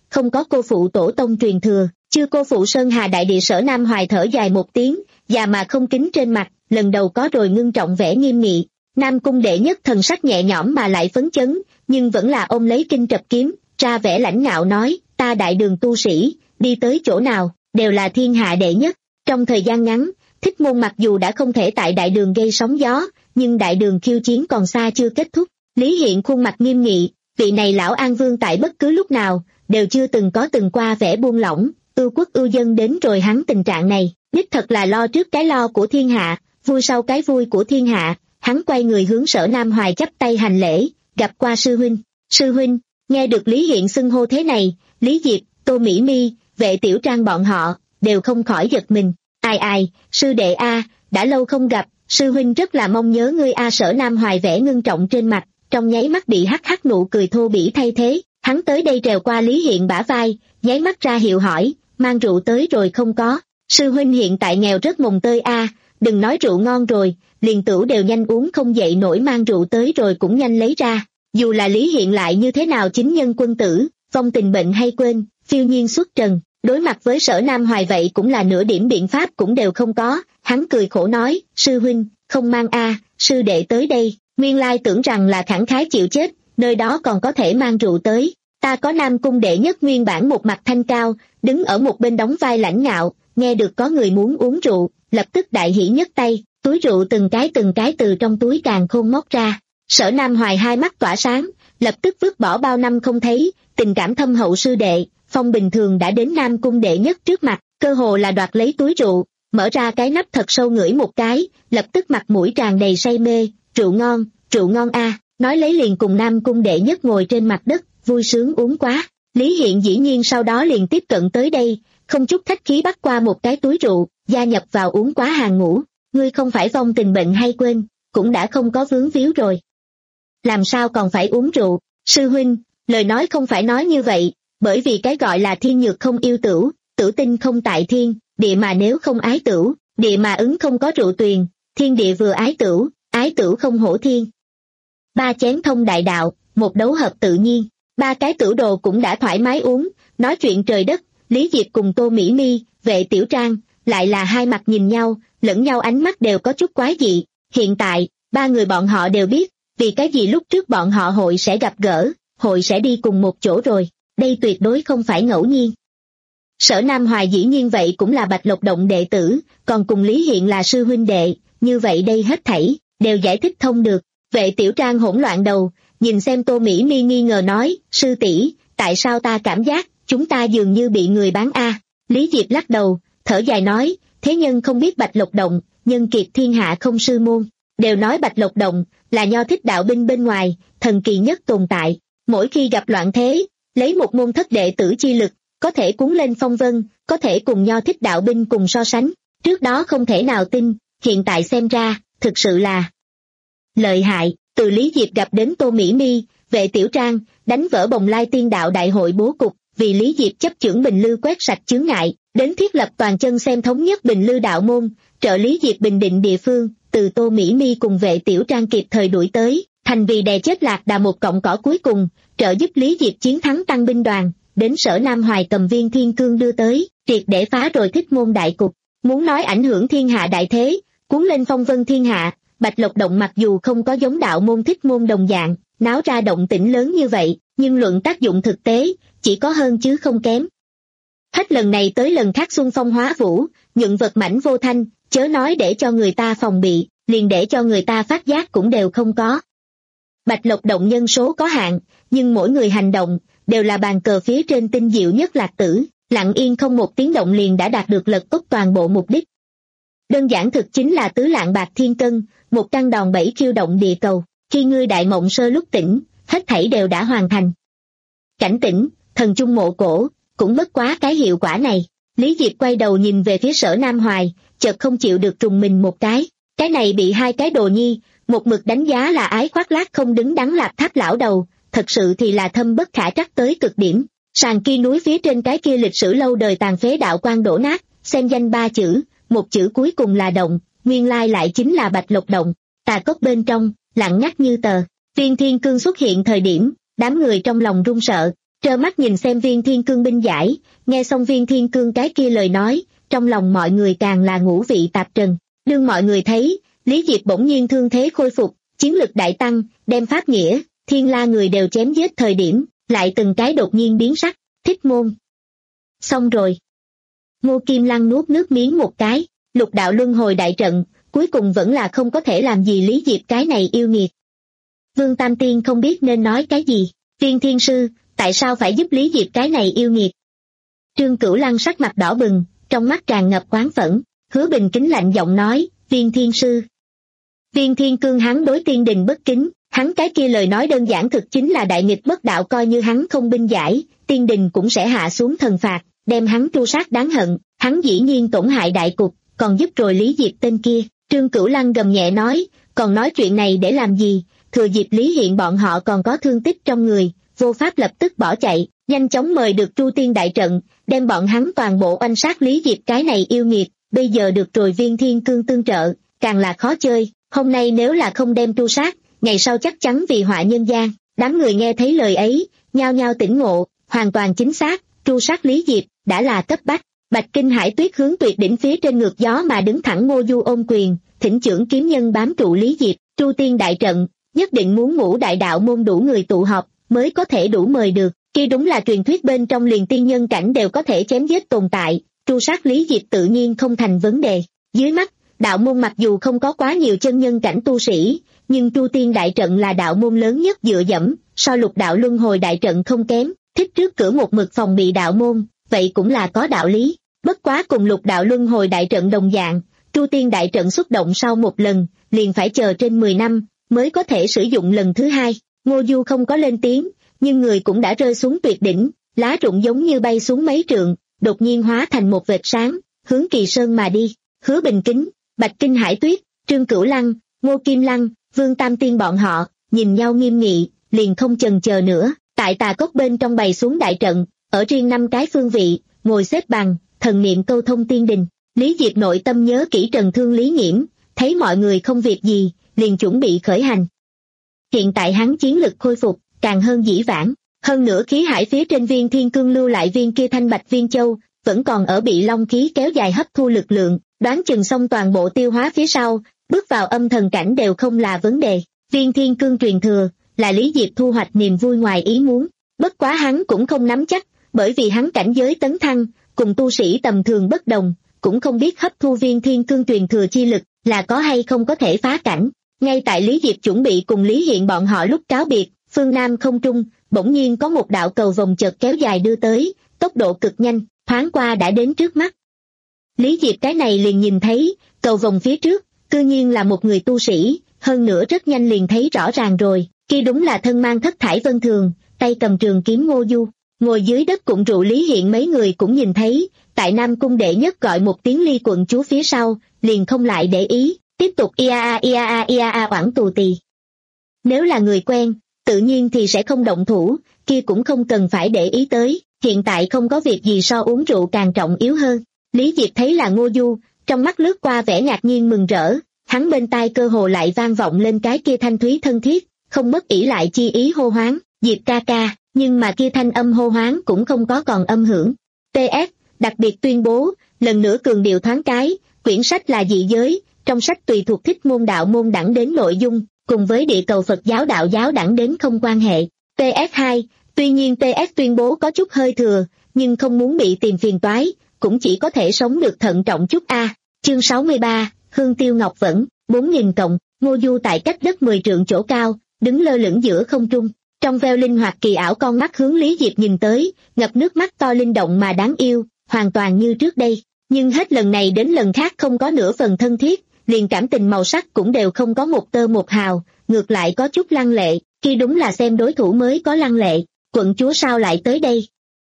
không có cô phụ tổ tông truyền thừa, chưa cô phụ Sơn Hà đại địa. Sở Nam Hoài thở dài một tiếng, già mà không kính trên mặt, lần đầu có rồi ngưng trọng vẻ nghiêm nghị. Nam cung đệ nhất thần sắc nhẹ nhõm mà lại phấn chấn, nhưng vẫn là ôm lấy kinh trập kiếm, ra vẻ lãnh ngạo nói, ta đại đường tu sĩ, đi tới chỗ nào, đều là thiên hạ đệ nhất. Trong thời gian ngắn, Thích Môn mặc dù đã không thể tại đại đường gây sóng gió, nhưng đại đường khiêu chiến còn xa chưa kết thúc. Lý Hiện khuôn mặt nghiêm nghị, vị này lão An Vương tại bất cứ lúc nào, đều chưa từng có từng qua vẻ buông lỏng, ưu quốc ưu dân đến rồi hắn tình trạng này, đích thật là lo trước cái lo của thiên hạ, vui sau cái vui của thiên hạ. Hắn quay người hướng Sở Nam Hoài chắp tay hành lễ, gặp qua sư huynh. Sư huynh, nghe được Lý Hiện xưng hô thế này, Lý Diệp, Tô Mỹ Mi, Vệ Tiểu Trang bọn họ, đều không khỏi giật mình. Ai ai, sư đệ a, đã lâu không gặp, sư huynh rất là mong nhớ ngươi a. Sở Nam Hoài vẻ ngưng trọng trên mặt, trong nháy mắt bị hắc hắc nụ cười thô bỉ thay thế. Hắn tới đây trèo qua Lý Hiện bả vai, nháy mắt ra hiệu hỏi, mang rượu tới rồi không có? Sư huynh hiện tại nghèo rất mồng tơi a, đừng nói rượu ngon rồi, liền tửu đều nhanh uống không dậy nổi, mang rượu tới rồi cũng nhanh lấy ra. Dù là Lý Hiện lại như thế nào chính nhân quân tử, vong tình bệnh hay quên, phiêu nhiên xuất trần, đối mặt với Sở Nam Hoài vậy cũng là nửa điểm biện pháp cũng đều không có. Hắn cười khổ nói, sư huynh, không mang a, sư đệ tới đây, nguyên lai tưởng rằng là khẳng khái chịu chết, nơi đó còn có thể mang rượu tới. Ta có Nam cung đệ nhất nguyên bản một mặt thanh cao, đứng ở một bên đóng vai lãnh ngạo, nghe được có người muốn uống rượu, lập tức đại hỉ nhất tay, túi rượu từng cái từng cái từ trong túi càn khôn móc ra. Sở Nam Hoài hai mắt tỏa sáng, lập tức vứt bỏ bao năm không thấy, tình cảm thâm hậu sư đệ, phong bình thường đã đến Nam cung đệ nhất trước mặt, cơ hồ là đoạt lấy túi rượu, mở ra cái nắp thật sâu ngửi một cái, lập tức mặt mũi tràn đầy say mê, rượu ngon, rượu ngon a, nói lấy liền cùng Nam cung đệ nhất ngồi trên mặt đất, vui sướng uống quá. Lý Hiện dĩ nhiên sau đó liền tiếp cận tới đây, không chút khách khí bắt qua một cái túi rượu, gia nhập vào uống quá hàng ngũ. Ngươi không phải vong tình bệnh hay quên, cũng đã không có vướng víu rồi, làm sao còn phải uống rượu? Sư huynh, lời nói không phải nói như vậy, bởi vì cái gọi là thiên nhược không yêu tửu, tử tinh không tại thiên, địa mà nếu không ái tửu, địa mà ứng không có rượu tuyền, thiên địa vừa ái tửu, ái tửu không hổ thiên. Ba chén thông đại đạo, một đấu hợp tự nhiên, ba cái tửu đồ cũng đã thoải mái uống, nói chuyện trời đất. Lý Diệp cùng Tô Mỹ Mi, Vệ Tiểu Trang, lại là hai mặt nhìn nhau, lẫn nhau ánh mắt đều có chút quái dị. Hiện tại, ba người bọn họ đều biết, vì cái gì lúc trước bọn họ hội sẽ gặp gỡ, hội sẽ đi cùng một chỗ rồi, đây tuyệt đối không phải ngẫu nhiên. Sở Nam Hoài dĩ nhiên vậy cũng là Bạch Lộc Động đệ tử, còn cùng Lý Hiện là sư huynh đệ, như vậy đây hết thảy, đều giải thích thông được. Vệ Tiểu Trang hỗn loạn đầu, nhìn xem Tô Mỹ Mi nghi ngờ nói, sư tỷ, tại sao ta cảm giác, chúng ta dường như bị người bán a? Lý Diệp lắc đầu, thở dài nói, thế nhân không biết Bạch Lộc Động, nhân kiệt thiên hạ không sư môn, đều nói Bạch Lộc Động là Nho Thích đạo binh bên ngoài, thần kỳ nhất tồn tại, mỗi khi gặp loạn thế, lấy một môn thất đệ tử chi lực, có thể cuốn lên phong vân, có thể cùng Nho Thích đạo binh cùng so sánh, trước đó không thể nào tin, hiện tại xem ra, thực sự là lợi hại. Từ Lý Diệp gặp đến Tô Mỹ Mi, Vệ Tiểu Trang, đánh vỡ Bồng Lai Tiên Đạo đại hội bố cục, vì Lý Diệp chấp chưởng Bình Lư quét sạch chướng ngại, đến thiết lập toàn chân xem thống nhất Bình Lư đạo môn, trợ Lý Diệp bình định địa phương, từ Tô Mỹ Mi cùng Vệ Tiểu Trang kịp thời đuổi tới, thành vì đè chết Lạc Đà một cọng cỏ cuối cùng, trợ giúp Lý Diệp chiến thắng tăng binh đoàn, đến Sở Nam Hoài cầm viên thiên cương đưa tới, triệt để phá rồi Thích môn đại cục, muốn nói ảnh hưởng thiên hạ đại thế, cuốn lên phong vân thiên hạ. Bạch Lộc Động mặc dù không có giống đạo môn Thích môn đồng dạng, náo ra động tĩnh lớn như vậy, nhưng luận tác dụng thực tế, chỉ có hơn chứ không kém. Hết lần này tới lần khác xuân phong hóa vũ, nhuận vật mảnh vô thanh, chớ nói để cho người ta phòng bị, liền để cho người ta phát giác cũng đều không có. Bạch Lộc Động nhân số có hạn, nhưng mỗi người hành động, đều là bàn cờ phía trên tinh diệu nhất lạc tử, lặng yên không một tiếng động liền đã đạt được lật úp toàn bộ mục đích. Đơn giản thực chính là tứ lạng bạc thiên cân, một căn đòn bẩy khiêu động địa cầu, khi ngươi đại mộng sơ lúc tỉnh, hết thảy đều đã hoàn thành. Cảnh tỉnh, thần trung mộ cổ, cũng bất quá cái hiệu quả này. Lý Diệp quay đầu nhìn về phía Sở Nam Hoài, chợt không chịu được trùng mình một cái, cái này bị hai cái đồ nhi, một mực đánh giá là ái khoác lác không đứng đắn Lạp Tháp lão đầu, thật sự thì là thâm bất khả trắc tới cực điểm. Sàn kia núi phía trên cái kia lịch sử lâu đời tàn phế đạo quan đổ nát, xem danh ba chữ, một chữ cuối cùng là động, nguyên lai lại chính là Bạch Lộc Động. Tà cốc bên trong, lặng ngắt như tờ, viên thiên cương xuất hiện thời điểm, đám người trong lòng run sợ, trơ mắt nhìn xem Viên Thiên Cương binh giải. Nghe xong Viên Thiên Cương cái kia lời nói, trong lòng mọi người càng là ngũ vị tạp trần. Đương mọi người thấy Lý Diệp bỗng nhiên thương thế khôi phục, chiến lực đại tăng, đem Pháp Nghĩa, Thiên La người đều chém giết thời điểm, lại từng cái đột nhiên biến sắc. Thích môn. Xong rồi. Ngô Kim Lăng nuốt nước miếng một cái, lục đạo luân hồi đại trận, cuối cùng vẫn là không có thể làm gì Lý Diệp cái này yêu nghiệt. Vương Tam Tiên không biết nên nói cái gì. Viên Thiên Sư, tại sao phải giúp Lý Diệp cái này yêu nghiệt? Trương Cửu Lăng sắc mặt đỏ bừng, trong mắt tràn ngập oán phẫn. Hứa Bình kính lạnh giọng nói, Viên Thiên Sư. Viên Thiên Cương hắn đối tiên đình bất kính, hắn cái kia lời nói đơn giản thực chính là đại nghịch bất đạo, coi như hắn không binh giải, tiên đình cũng sẽ hạ xuống thần phạt, đem hắn tru sát đáng hận. Hắn dĩ nhiên tổn hại đại cục, còn giúp rồi Lý Diệp tên kia. Trương Cửu Lăng gầm nhẹ nói, còn nói chuyện này để làm gì? Thừa dịp Lý Hiện bọn họ còn có thương tích trong người, vô pháp lập tức bỏ chạy, nhanh chóng mời được Tru Tiên đại trận, đem bọn hắn toàn bộ oanh sát Lý Diệp cái này yêu nghiệt. Bây giờ được rồi Viên Thiên Cương tương trợ, càng là khó chơi. Hôm nay nếu là không đem tru sát, ngày sau chắc chắn vì họa nhân gian. Đám người nghe thấy lời ấy, nhao nhao tỉnh ngộ, hoàn toàn chính xác, tru sát Lý Diệp đã là cấp bách. Bạch Kinh Hải Tuyết hướng tuyệt đỉnh phía trên ngược gió mà đứng thẳng, Ngô Du ôm quyền, thỉnh trưởng kiếm nhân bám trụ Lý Diệp. Tru Tiên đại trận nhất định muốn ngũ đại đạo môn đủ người tụ họp mới có thể đủ mời được. Kia đúng là truyền thuyết bên trong liền tiên nhân cảnh đều có thể chém giết tồn tại, tru sát Lý Diệp tự nhiên không thành vấn đề. Dưới mắt đạo môn mặc dù không có quá nhiều chân nhân cảnh tu sĩ, nhưng Tru Tiên đại trận là đạo môn lớn nhất dựa dẫm, so lục đạo luân hồi đại trận không kém. Thích trước cửa một mực phòng bị đạo môn, vậy cũng là có đạo lý. Bất quá cùng lục đạo luân hồi đại trận đồng dạng, Tru Tiên đại trận xuất động sau một lần, liền phải chờ trên mười năm, mới có thể sử dụng lần thứ hai. Ngô Du không có lên tiếng, nhưng người cũng đã rơi xuống tuyệt đỉnh, lá rụng giống như bay xuống mấy trượng, đột nhiên hóa thành một vệt sáng, hướng Kỳ Sơn mà đi. Hứa Bình Kính, Bạch Kinh Hải Tuyết, Trương Cửu Lăng, Ngô Kim Lăng, Vương Tam Tiên bọn họ, nhìn nhau nghiêm nghị, liền không chần chờ nữa, tại tà cốc bên trong bày xuống đại trận, ở riêng năm cái phương vị, ngồi xếp bằng, thần niệm câu thông tiên đình. Lý Diệp nội tâm nhớ kỹ trần thương Lý Nghiễm, thấy mọi người không việc gì, liền chuẩn bị khởi hành. Hiện tại hắn chiến lực khôi phục, càng hơn dĩ vãng, hơn nữa khí hải phía trên Viên Thiên Cương lưu lại viên kia thanh bạch viên châu, vẫn còn ở bị long khí kéo dài hấp thu lực lượng, đoán chừng xong toàn bộ tiêu hóa phía sau, bước vào âm thần cảnh đều không là vấn đề. Viên Thiên Cương truyền thừa, là Lý Diệp thu hoạch niềm vui ngoài ý muốn, bất quá hắn cũng không nắm chắc, bởi vì hắn cảnh giới tấn thăng, cùng tu sĩ tầm thường bất đồng, cũng không biết hấp thu Viên Thiên Cương truyền thừa chi lực, là có hay không có thể phá cảnh. Ngay tại Lý Diệp chuẩn bị cùng Lý Hiện bọn họ lúc cáo biệt, phương Nam không trung, bỗng nhiên có một đạo cầu vồng chợt kéo dài đưa tới, tốc độ cực nhanh, thoáng qua đã đến trước mắt. Lý Diệp cái này liền nhìn thấy, cầu vồng phía trước, cư nhiên là một người tu sĩ, hơn nữa rất nhanh liền thấy rõ ràng rồi, kia đúng là thân mang thất thải vân thường, tay cầm trường kiếm Ngô Du. Ngồi dưới đất cụng rượu Lý Hiện mấy người cũng nhìn thấy, tại Nam Cung đệ nhất gọi một tiếng Ly quận chúa phía sau, liền không lại để ý, tiếp tục ia a ia a ia a oản tù tì. Nếu là người quen, tự nhiên thì sẽ không động thủ, kia cũng không cần phải để ý tới, hiện tại không có việc gì so uống rượu càng trọng yếu hơn. Lý Diệp thấy là Ngô Du, trong mắt lướt qua vẻ ngạc nhiên mừng rỡ, hắn bên tai cơ hồ lại vang vọng lên cái kia thanh thúy thân thiết, không mất ỷ lại chi ý hô hoáng, Diệp ca ca, nhưng mà kia thanh âm hô hoáng cũng không có còn âm hưởng. pê ét, đặc biệt tuyên bố, lần nữa cường điệu thoáng cái, quyển sách là dị giới, trong sách tùy thuộc thích môn đạo môn đẳng đến nội dung, cùng với địa cầu Phật giáo đạo giáo đẳng đến không quan hệ. pê ét hai, tuy nhiên pê ét tuyên bố có chút hơi thừa, nhưng không muốn bị tìm phiền toái, cũng chỉ có thể sống được thận trọng chút a. À. Chương sáu mươi ba, Hương Tiêu Ngọc Vẫn, bốn nghìn cộng, Ngô Du tại cách đất mười trượng chỗ cao, đứng lơ lửng giữa không trung, trong veo linh hoạt kỳ ảo con mắt hướng Lý Diệp nhìn tới, ngập nước mắt to linh động mà đáng yêu, hoàn toàn như trước đây, nhưng hết lần này đến lần khác không có nửa phần thân thiết, liền cảm tình màu sắc cũng đều không có một tơ một hào, ngược lại có chút lăng lệ, khi đúng là xem đối thủ mới có lăng lệ, quận chúa sao lại tới đây?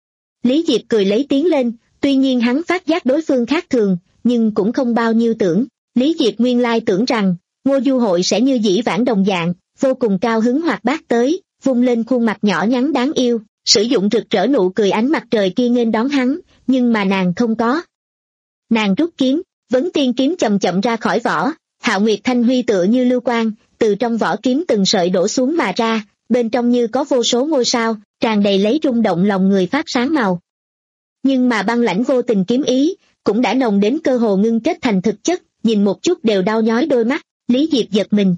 Lý Diệp cười lấy tiếng lên, tuy nhiên hắn phát giác đối phương khác thường, nhưng cũng không bao nhiêu tưởng, Lý Diệp nguyên lai tưởng rằng, Ngô Du hội sẽ như dĩ vãng đồng dạng, vô cùng cao hứng hoạt bát tới, vung lên khuôn mặt nhỏ nhắn đáng yêu, sử dụng rực rỡ nụ cười ánh mặt trời kia nghênh đón hắn, nhưng mà nàng không có. Nàng rút kiếm, vấn tiên kiếm chậm chậm ra khỏi vỏ, Hạo Nguyệt Thanh Huy tựa như lưu quang, từ trong vỏ kiếm từng sợi đổ xuống mà ra, bên trong như có vô số ngôi sao, tràn đầy lấy rung động lòng người phát sáng màu. Nhưng mà băng lãnh vô tình kiếm ý, cũng đã nồng đến cơ hồ ngưng kết thành thực chất, nhìn một chút đều đau nhói đôi mắt. Lý Diệp giật mình.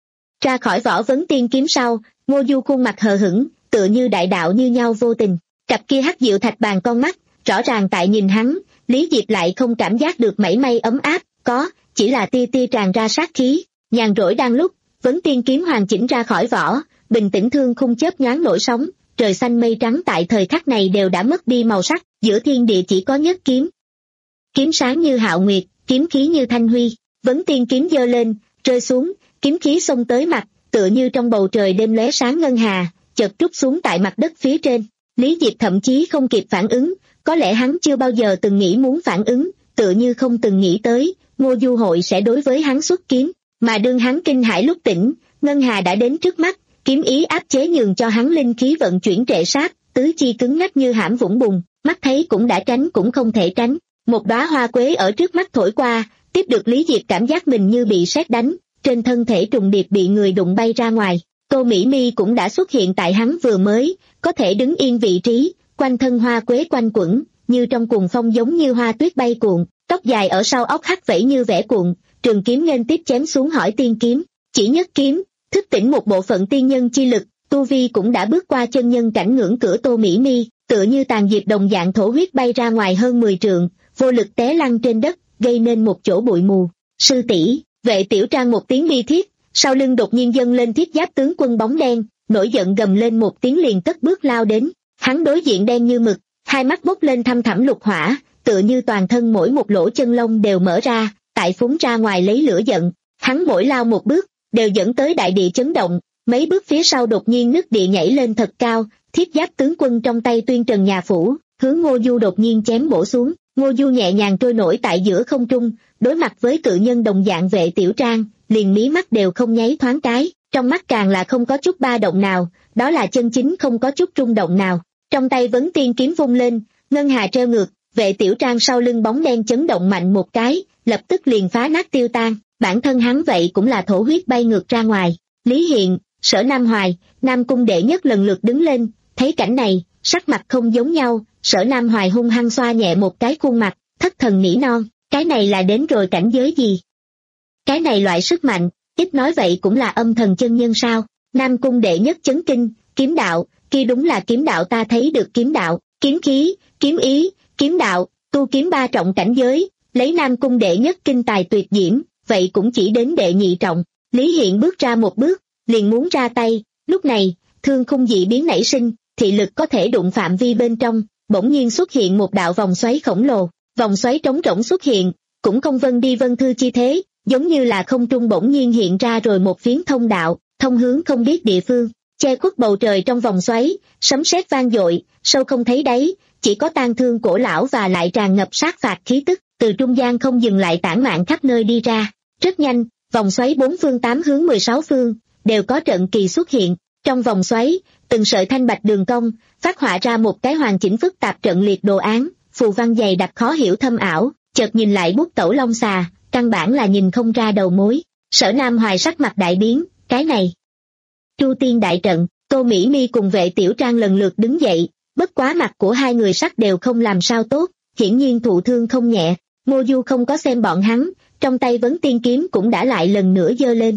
Ra khỏi võ vấn tiên kiếm sau, Ngô Du khuôn mặt hờ hững, tựa như đại đạo như nhau vô tình. Cặp kia hắc diệu thạch bàn con mắt, rõ ràng tại nhìn hắn, Lý Diệp lại không cảm giác được mảy may ấm áp, có, chỉ là tia tia tràn ra sát khí. Nhàn rỗi đang lúc, vấn tiên kiếm hoàn chỉnh ra khỏi vỏ, bình tĩnh thương khung chớp nhoáng nổi sóng, trời xanh mây trắng tại thời khắc này đều đã mất đi màu sắc, giữa thiên địa chỉ có nhất kiếm. Kiếm sáng như hạo nguyệt, kiếm khí như thanh huy, vấn tiên kiếm giơ lên, rơi xuống, kiếm khí xông tới mặt, tựa như trong bầu trời đêm lóe sáng ngân hà, chợt trút xuống tại mặt đất phía trên. Lý Diệp thậm chí không kịp phản ứng, có lẽ hắn chưa bao giờ từng nghĩ muốn phản ứng, tựa như không từng nghĩ tới, Ngô Du hội sẽ đối với hắn xuất kiếm, mà đương hắn kinh hãi lúc tỉnh, ngân hà đã đến trước mắt, kiếm ý áp chế nhường cho hắn linh khí vận chuyển trệ sát, tứ chi cứng ngắc như hãm vũng bùn, mắt thấy cũng đã tránh cũng không thể tránh. Một đóa hoa quế ở trước mắt thổi qua, tiếp được Lý Diệp cảm giác mình như bị sét đánh, trên thân thể trùng điệp bị người đụng bay ra ngoài. Tô Mỹ Mi cũng đã xuất hiện tại hắn vừa mới, có thể đứng yên vị trí, quanh thân hoa quế quanh quẩn, như trong cuồng phong giống như hoa tuyết bay cuộn, tóc dài ở sau óc hắt vẫy như vẽ cuộn, trường kiếm nghênh tiếp chém xuống hỏi tiên kiếm, chỉ nhất kiếm, thức tỉnh một bộ phận tiên nhân chi lực, tu vi cũng đã bước qua chân nhân cảnh ngưỡng cửa Tô Mỹ Mi, tựa như tàn diệp đồng dạng thổ huyết bay ra ngoài hơn mười trượng, vô lực té lăn trên đất, gây nên một chỗ bụi mù. Sư tỷ, Vệ Tiểu Trang một tiếng bi thiết, sau lưng đột nhiên dâng lên thiết giáp tướng quân bóng đen, nổi giận gầm lên một tiếng liền cất bước lao đến, hắn đối diện đen như mực, hai mắt bốc lên thăm thẳm lục hỏa, tựa như toàn thân mỗi một lỗ chân lông đều mở ra, tại phúng ra ngoài lấy lửa giận, hắn mỗi lao một bước, đều dẫn tới đại địa chấn động, mấy bước phía sau đột nhiên nứt địa nhảy lên thật cao, thiết giáp tướng quân trong tay tuyên trần nhà phủ, hướng Ngô Du đột nhiên chém bổ xuống. Ngô Du nhẹ nhàng trôi nổi tại giữa không trung, đối mặt với cự nhân đồng dạng Vệ Tiểu Trang, liền mí mắt đều không nháy thoáng cái, trong mắt càng là không có chút ba động nào, đó là chân chính không có chút rung động nào. Trong tay vấn tiên kiếm vung lên, ngân hà treo ngược, Vệ Tiểu Trang sau lưng bóng đen chấn động mạnh một cái, lập tức liền phá nát tiêu tan, bản thân hắn vậy cũng là thổ huyết bay ngược ra ngoài. Lý Hiện, Sở Nam Hoài, Nam Cung đệ nhất lần lượt đứng lên, thấy cảnh này, sắc mặt không giống nhau. Sở Nam Hoài hung hăng xoa nhẹ một cái khuôn mặt, thất thần nỉ non, cái này là đến rồi cảnh giới gì? Cái này loại sức mạnh, ít nói vậy cũng là âm thần chân nhân sao? Nam Cung đệ nhất chấn kinh, kiếm đạo, kia đúng là kiếm đạo, ta thấy được kiếm đạo, kiếm khí, kiếm ý, kiếm đạo, tu kiếm ba trọng cảnh giới, lấy Nam Cung đệ nhất kinh tài tuyệt diễm, vậy cũng chỉ đến đệ nhị trọng. Lý Hiện bước ra một bước, liền muốn ra tay, lúc này, thương khung dị biến nảy sinh, thị lực có thể đụng phạm vi bên trong. Bỗng nhiên xuất hiện một đạo vòng xoáy khổng lồ, vòng xoáy trống rỗng xuất hiện, cũng không vân đi vân thư chi thế, giống như là không trung bỗng nhiên hiện ra rồi một phiến thông đạo, thông hướng không biết địa phương, che khuất bầu trời trong vòng xoáy, sấm sét vang dội, sâu không thấy đáy, chỉ có tang thương cổ lão và lại tràn ngập sát phạt khí tức, từ trung gian không dừng lại tản mạn khắp nơi đi ra. Rất nhanh, vòng xoáy bốn phương tám hướng mười sáu phương, đều có trận kỳ xuất hiện, trong vòng xoáy, từng sợi thanh bạch đường cong, phát họa ra một cái hoàn chỉnh phức tạp trận liệt đồ án, phù văn dày đặc khó hiểu thâm ảo, chợt nhìn lại bút tẩu long xà, căn bản là nhìn không ra đầu mối. Sở Nam Hoài sắc mặt đại biến, cái này. Chu Tiên đại trận, Tô Mỹ Mi cùng Vệ Tiểu Trang lần lượt đứng dậy, bất quá mặt của hai người sắc đều không làm sao tốt, hiển nhiên thụ thương không nhẹ. Ngô Du không có xem bọn hắn, trong tay vấn tiên kiếm cũng đã lại lần nữa giơ lên.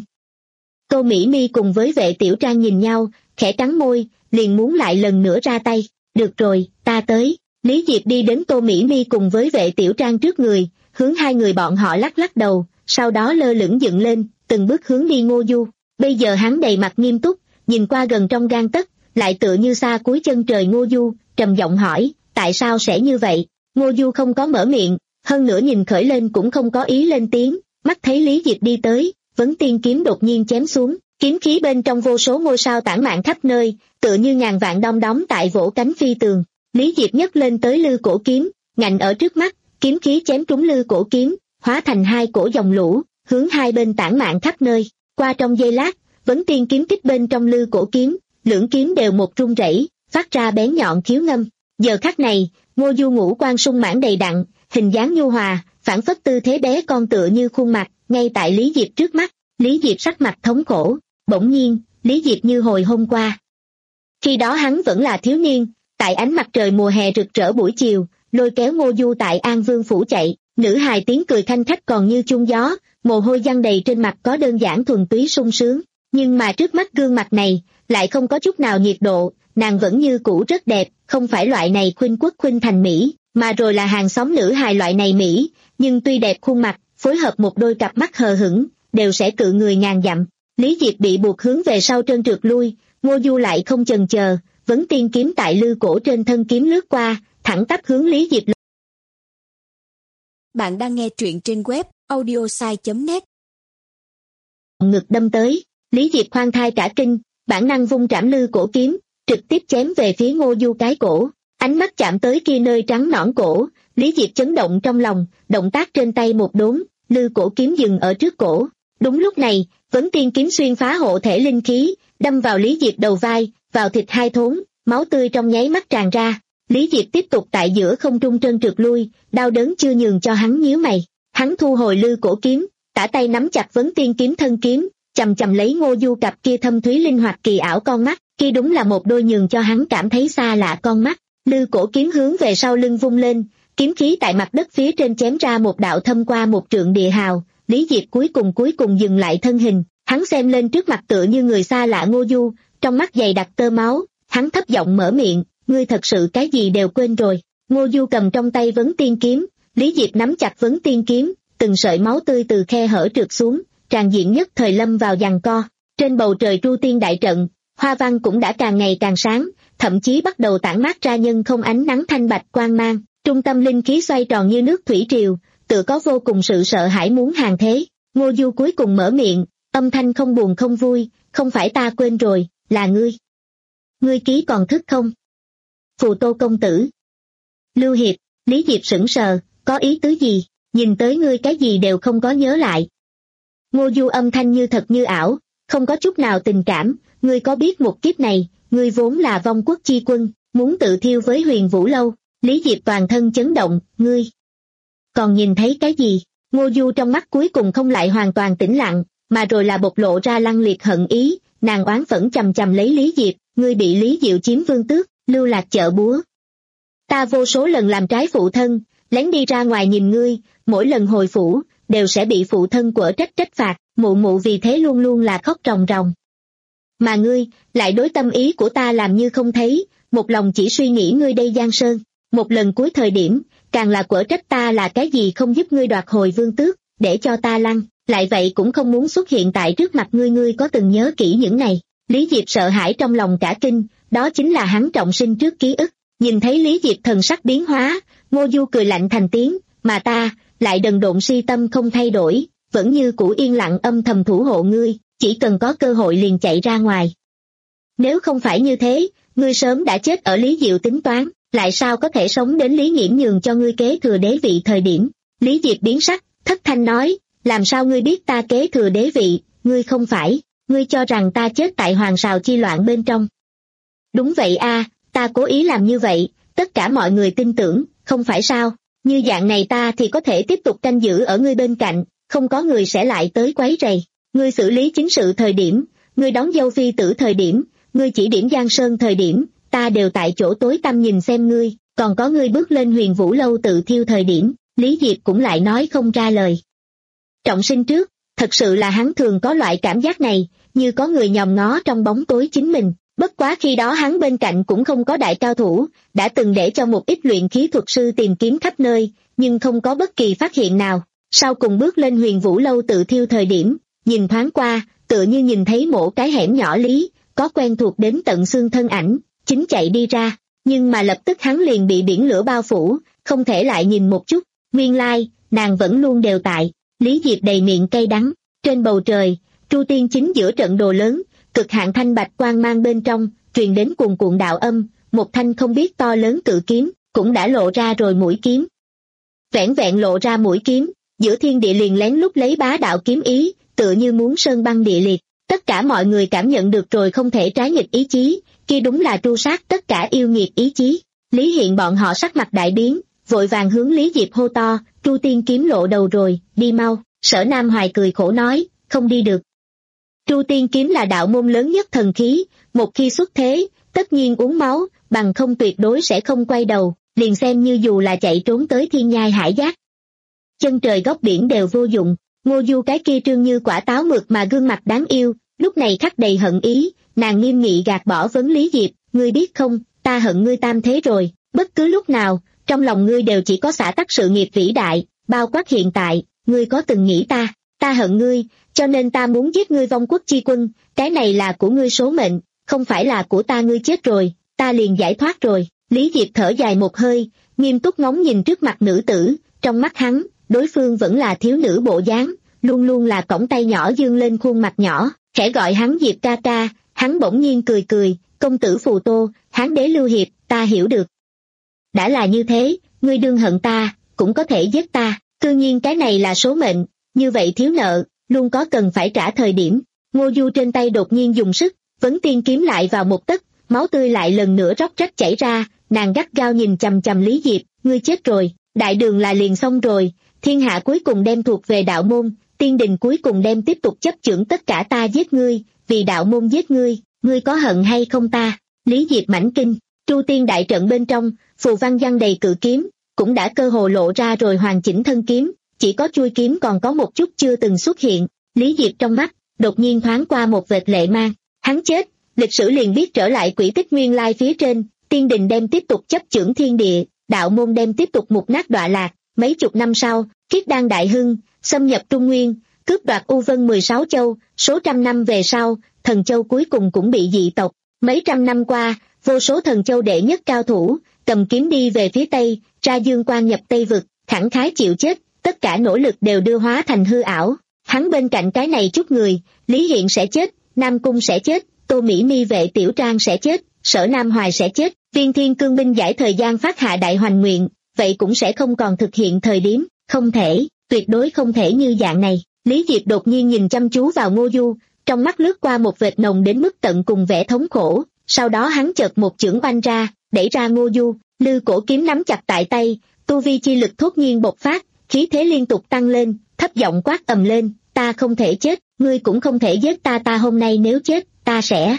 Tô Mỹ Mi cùng với Vệ Tiểu Trang nhìn nhau, khẽ cắn môi, liền muốn lại lần nữa ra tay. Được rồi, ta tới. Lý Diệp đi đến Tô Mỹ Mi cùng với Vệ Tiểu Trang trước người, hướng hai người bọn họ lắc lắc đầu, sau đó lơ lửng dựng lên, từng bước hướng đi Ngô Du. Bây giờ hắn đầy mặt nghiêm túc, nhìn qua gần trong gang tấc, lại tựa như xa cuối chân trời Ngô Du, trầm giọng hỏi, tại sao sẽ như vậy? Ngô Du không có mở miệng, hơn nữa nhìn khởi lên cũng không có ý lên tiếng, mắt thấy Lý Diệp đi tới, vấn tiên kiếm đột nhiên chém xuống, kiếm khí bên trong vô số ngôi sao tản mạn khắp nơi, tựa như ngàn vạn đom đóm tại vỗ cánh phi tường. Lý Diệp nhấc lên tới lư cổ kiếm, ngạnh ở trước mắt, kiếm khí chém trúng lư cổ kiếm, hóa thành hai cổ dòng lũ, hướng hai bên tản mạn khắp nơi. Qua trong giây lát, vấn tiên kiếm kích bên trong lư cổ kiếm, lưỡng kiếm đều một rung rẩy, phát ra bén nhọn khiếu ngâm. Giờ khắc này, Ngô Du ngũ quan sung mãn đầy đặn, hình dáng nhu hòa, phản phất tư thế bé con tựa như khuôn mặt, ngay tại Lý Diệp trước mắt. Lý Diệp sắc mặt thống khổ, bỗng nhiên, Lý Diệp như hồi hôm qua. Khi đó hắn vẫn là thiếu niên, tại ánh mặt trời mùa hè rực rỡ buổi chiều, lôi kéo Ngô Du tại An Vương phủ chạy, nữ hài tiếng cười khanh khách còn như chuông gió, mồ hôi giăng đầy trên mặt có đơn giản thuần túy sung sướng, nhưng mà trước mắt gương mặt này, lại không có chút nào nhiệt độ, nàng vẫn như cũ rất đẹp, không phải loại này khuynh quốc khuynh thành mỹ, mà rồi là hàng xóm nữ hài loại này mỹ, nhưng tuy đẹp khuôn mặt, phối hợp một đôi cặp mắt hờ hững, đều sẽ cự người ngàn dặm. Lý Diệp bị buộc hướng về sau trơn trượt lui, Ngô Du lại không chần chờ, vấn tiên kiếm tại lư cổ trên thân kiếm lướt qua, thẳng tắp hướng Lý Diệp. Bạn đang nghe truyện trên web audiosai chấm net. Ngực đâm tới, Lý Diệp khoan thai cả kinh, bản năng vung trảm lư cổ kiếm, trực tiếp chém về phía Ngô Du cái cổ. Ánh mắt chạm tới kia nơi trắng nõn cổ, Lý Diệp chấn động trong lòng, động tác trên tay một đốn, lư cổ kiếm dừng ở trước cổ. Đúng lúc này, vấn tiên kiếm xuyên phá hộ thể linh khí, đâm vào Lý Diệp đầu vai, vào thịt hai thốn, máu tươi trong nháy mắt tràn ra. Lý Diệp tiếp tục tại giữa không trung trơn trượt lui, đau đớn chưa nhường cho hắn nhíu mày. Hắn thu hồi lư cổ kiếm, tả tay nắm chặt vấn tiên kiếm thân kiếm, chầm chầm lấy Ngô Du cặp kia thâm thúy linh hoạt kỳ ảo con mắt, kia đúng là một đôi nhường cho hắn cảm thấy xa lạ con mắt. Lư cổ kiếm hướng về sau lưng vung lên, kiếm khí tại mặt đất phía trên chém ra một đạo thâm qua một trượng địa hào. Lý Diệp cuối cùng cuối cùng dừng lại thân hình, hắn xem lên trước mặt tựa như người xa lạ Ngô Du, trong mắt dày đặc tơ máu, hắn thấp giọng mở miệng, ngươi thật sự cái gì đều quên rồi. Ngô Du cầm trong tay vấn tiên kiếm, Lý Diệp nắm chặt vấn tiên kiếm, từng sợi máu tươi từ khe hở trượt xuống, tràn diện nhất thời lâm vào giằng co. Trên bầu trời Tru Tiên đại trận, hoa văn cũng đã càng ngày càng sáng, thậm chí bắt đầu tản mát ra nhân không ánh nắng thanh bạch quang mang, trung tâm linh khí xoay tròn như nước thủy triều, tự có vô cùng sự sợ hãi muốn hàng thế. Ngô Du cuối cùng mở miệng, âm thanh không buồn không vui, không phải ta quên rồi, là ngươi. Ngươi ký còn thức không? Phù Tô công tử. Lưu Hiệp, Lý Diệp sững sờ, có ý tứ gì, nhìn tới ngươi cái gì đều không có nhớ lại. Ngô Du âm thanh như thật như ảo, không có chút nào tình cảm, ngươi có biết một kiếp này, ngươi vốn là vong quốc chi quân, muốn tự thiêu với Huyền Vũ Lâu. Lý Diệp toàn thân chấn động, ngươi còn nhìn thấy cái gì? Ngô Du trong mắt cuối cùng không lại hoàn toàn tĩnh lặng, mà rồi là bộc lộ ra lăng liệt hận ý, nàng oán phẫn chầm chầm lấy Lý Diệp, ngươi bị Lý Diệu chiếm vương tước, lưu lạc chợ búa. Ta vô số lần làm trái phụ thân, lén đi ra ngoài nhìn ngươi, mỗi lần hồi phủ, đều sẽ bị phụ thân quở trách trách phạt, mụ mụ vì thế luôn luôn là khóc ròng ròng. Mà ngươi, lại đối tâm ý của ta làm như không thấy, một lòng chỉ suy nghĩ ngươi đây Giang Sơn, một lần cuối thời điểm, càng là quở trách ta là cái gì không giúp ngươi đoạt hồi vương tước, để cho ta lăn, lại vậy cũng không muốn xuất hiện tại trước mặt ngươi. Ngươi có từng nhớ kỹ những này? Lý Diệp sợ hãi trong lòng cả kinh, đó chính là hắn trọng sinh trước ký ức. Nhìn thấy Lý Diệp thần sắc biến hóa, Ngô Du cười lạnh thành tiếng, mà ta, lại đần độn si tâm không thay đổi, vẫn như cũ yên lặng âm thầm thủ hộ ngươi, chỉ cần có cơ hội liền chạy ra ngoài. Nếu không phải như thế, ngươi sớm đã chết ở Lý Diệu tính toán, lại sao có thể sống đến Lý Nghiễm nhường cho ngươi kế thừa đế vị thời điểm. Lý Diệp biến sắc, thất thanh nói, làm sao ngươi biết ta kế thừa đế vị, ngươi không phải, ngươi cho rằng ta chết tại hoàng sào chi loạn bên trong. Đúng vậy a, ta cố ý làm như vậy, tất cả mọi người tin tưởng, không phải sao, như dạng này ta thì có thể tiếp tục canh giữ ở ngươi bên cạnh, không có người sẽ lại tới quấy rầy. Ngươi xử lý chính sự thời điểm, ngươi đón dâu phi tử thời điểm, ngươi chỉ điểm Giang Sơn thời điểm, ta đều tại chỗ tối tăm nhìn xem ngươi, còn có ngươi bước lên Huyền Vũ Lâu tự thiêu thời điểm, Lý Diệp cũng lại nói không ra lời. Trọng sinh trước, thật sự là hắn thường có loại cảm giác này, như có người nhòm ngó trong bóng tối chính mình, bất quá khi đó hắn bên cạnh cũng không có đại cao thủ, đã từng để cho một ít luyện khí thuật sư tìm kiếm khắp nơi, nhưng không có bất kỳ phát hiện nào. Sau cùng bước lên Huyền Vũ Lâu tự thiêu thời điểm, nhìn thoáng qua, tựa như nhìn thấy một cái hẻm nhỏ Lý, có quen thuộc đến tận xương thân ảnh, chính chạy đi ra, nhưng mà lập tức hắn liền bị biển lửa bao phủ, không thể lại nhìn một chút, nguyên lai, nàng vẫn luôn đều tại. Lý Diệp đầy miệng cay đắng, trên bầu trời, Tru Tiên chính giữa trận đồ lớn, cực hạn thanh bạch quang mang bên trong, truyền đến cuồn cuộn đạo âm, một thanh không biết to lớn cự kiếm, cũng đã lộ ra rồi mũi kiếm. Vẻn vẹn lộ ra mũi kiếm, giữa thiên địa liền lén lút lấy bá đạo kiếm ý, tựa như muốn sơn băng địa liệt, tất cả mọi người cảm nhận được rồi không thể trái nghịch ý chí, kia đúng là tru sát tất cả yêu nghiệt ý chí. Lý Hiện bọn họ sắc mặt đại biến, vội vàng hướng Lý Diệp hô to, Tru Tiên kiếm lộ đầu rồi, đi mau. Sở Nam Hoài cười khổ nói, không đi được. Tru Tiên kiếm là đạo môn lớn nhất thần khí, một khi xuất thế, tất nhiên uống máu, bằng không tuyệt đối sẽ không quay đầu, liền xem như dù là chạy trốn tới thiên nhai hải giác. Chân trời góc biển đều vô dụng, Ngô Du cái kia trương như quả táo mượt mà gương mặt đáng yêu, lúc này khắc đầy hận ý, nàng nghiêm nghị gạt bỏ vấn Lý Diệp, ngươi biết không, ta hận ngươi tam thế rồi, bất cứ lúc nào, trong lòng ngươi đều chỉ có xả tắc sự nghiệp vĩ đại, bao quát hiện tại, ngươi có từng nghĩ ta, ta hận ngươi, cho nên ta muốn giết ngươi vong quốc chi quân, cái này là của ngươi số mệnh, không phải là của ta, ngươi chết rồi, ta liền giải thoát rồi. Lý Diệp thở dài một hơi, nghiêm túc ngóng nhìn trước mặt nữ tử, trong mắt hắn, đối phương vẫn là thiếu nữ bộ dáng, luôn luôn là cõng tay nhỏ dương lên khuôn mặt nhỏ, khẽ gọi hắn Diệp ca ca, hắn bỗng nhiên cười cười, công tử Phù Tô, Hán đế Lưu Hiệp, ta hiểu được. Đã là như thế, ngươi đương hận ta, cũng có thể giết ta, tự nhiên cái này là số mệnh, như vậy thiếu nợ, luôn có cần phải trả thời điểm. Ngô Du trên tay đột nhiên dùng sức, vấn tiên kiếm lại vào một tấc, máu tươi lại lần nữa róc rách chảy ra, nàng gắt gao nhìn chằm chằm Lý Diệp, ngươi chết rồi, đại đường là liền xong rồi, thiên hạ cuối cùng đem thuộc về đạo môn, tiên đình cuối cùng đem tiếp tục chấp chưởng tất cả, ta giết ngươi, vì đạo môn giết ngươi, ngươi có hận hay không ta? Lý Diệp mãnh kinh, Tru Tiên đại trận bên trong, phù văn giăng đầy cự kiếm, cũng đã cơ hồ lộ ra rồi hoàn chỉnh thân kiếm, chỉ có chuôi kiếm còn có một chút chưa từng xuất hiện. Lý Diệp trong mắt, đột nhiên thoáng qua một vệt lệ mang, hắn chết, lịch sử liền biết trở lại quỹ tích nguyên lai phía trên, tiên đình đem tiếp tục chấp chưởng thiên địa, đạo môn đem tiếp tục mục nát đọa lạc, mấy chục năm sau, Khiết Đan đại hưng, xâm nhập Trung Nguyên, cướp đoạt U Vân mười sáu châu, số trăm năm về sau, Thần Châu cuối cùng cũng bị dị tộc, mấy trăm năm qua, vô số Thần Châu đệ nhất cao thủ, cầm kiếm đi về phía Tây, ra dương quan nhập Tây vực, khẳng khái chịu chết, tất cả nỗ lực đều đưa hóa thành hư ảo. Hắn bên cạnh cái này chút người, Lý Hiện sẽ chết, Nam Cung sẽ chết, Tô Mỹ Mi Vệ Tiểu Trang sẽ chết, Sở Nam Hoài sẽ chết, Viên Thiên Cương binh giải thời gian phát hạ đại hoành nguyện, vậy cũng sẽ không còn thực hiện thời điểm, không thể, tuyệt đối không thể như dạng này. Lý Diệp đột nhiên nhìn chăm chú vào Ngô Du, trong mắt lướt qua một vệt nồng đến mức tận cùng vẻ thống khổ, sau đó hắn chợt một chưởng oanh ra, đẩy ra Ngô Du, lư cổ kiếm nắm chặt tại tay, tu vi chi lực thốt nhiên bộc phát, khí thế liên tục tăng lên, thấp giọng quát ầm lên, ta không thể chết, ngươi cũng không thể giết ta, ta hôm nay nếu chết, ta sẽ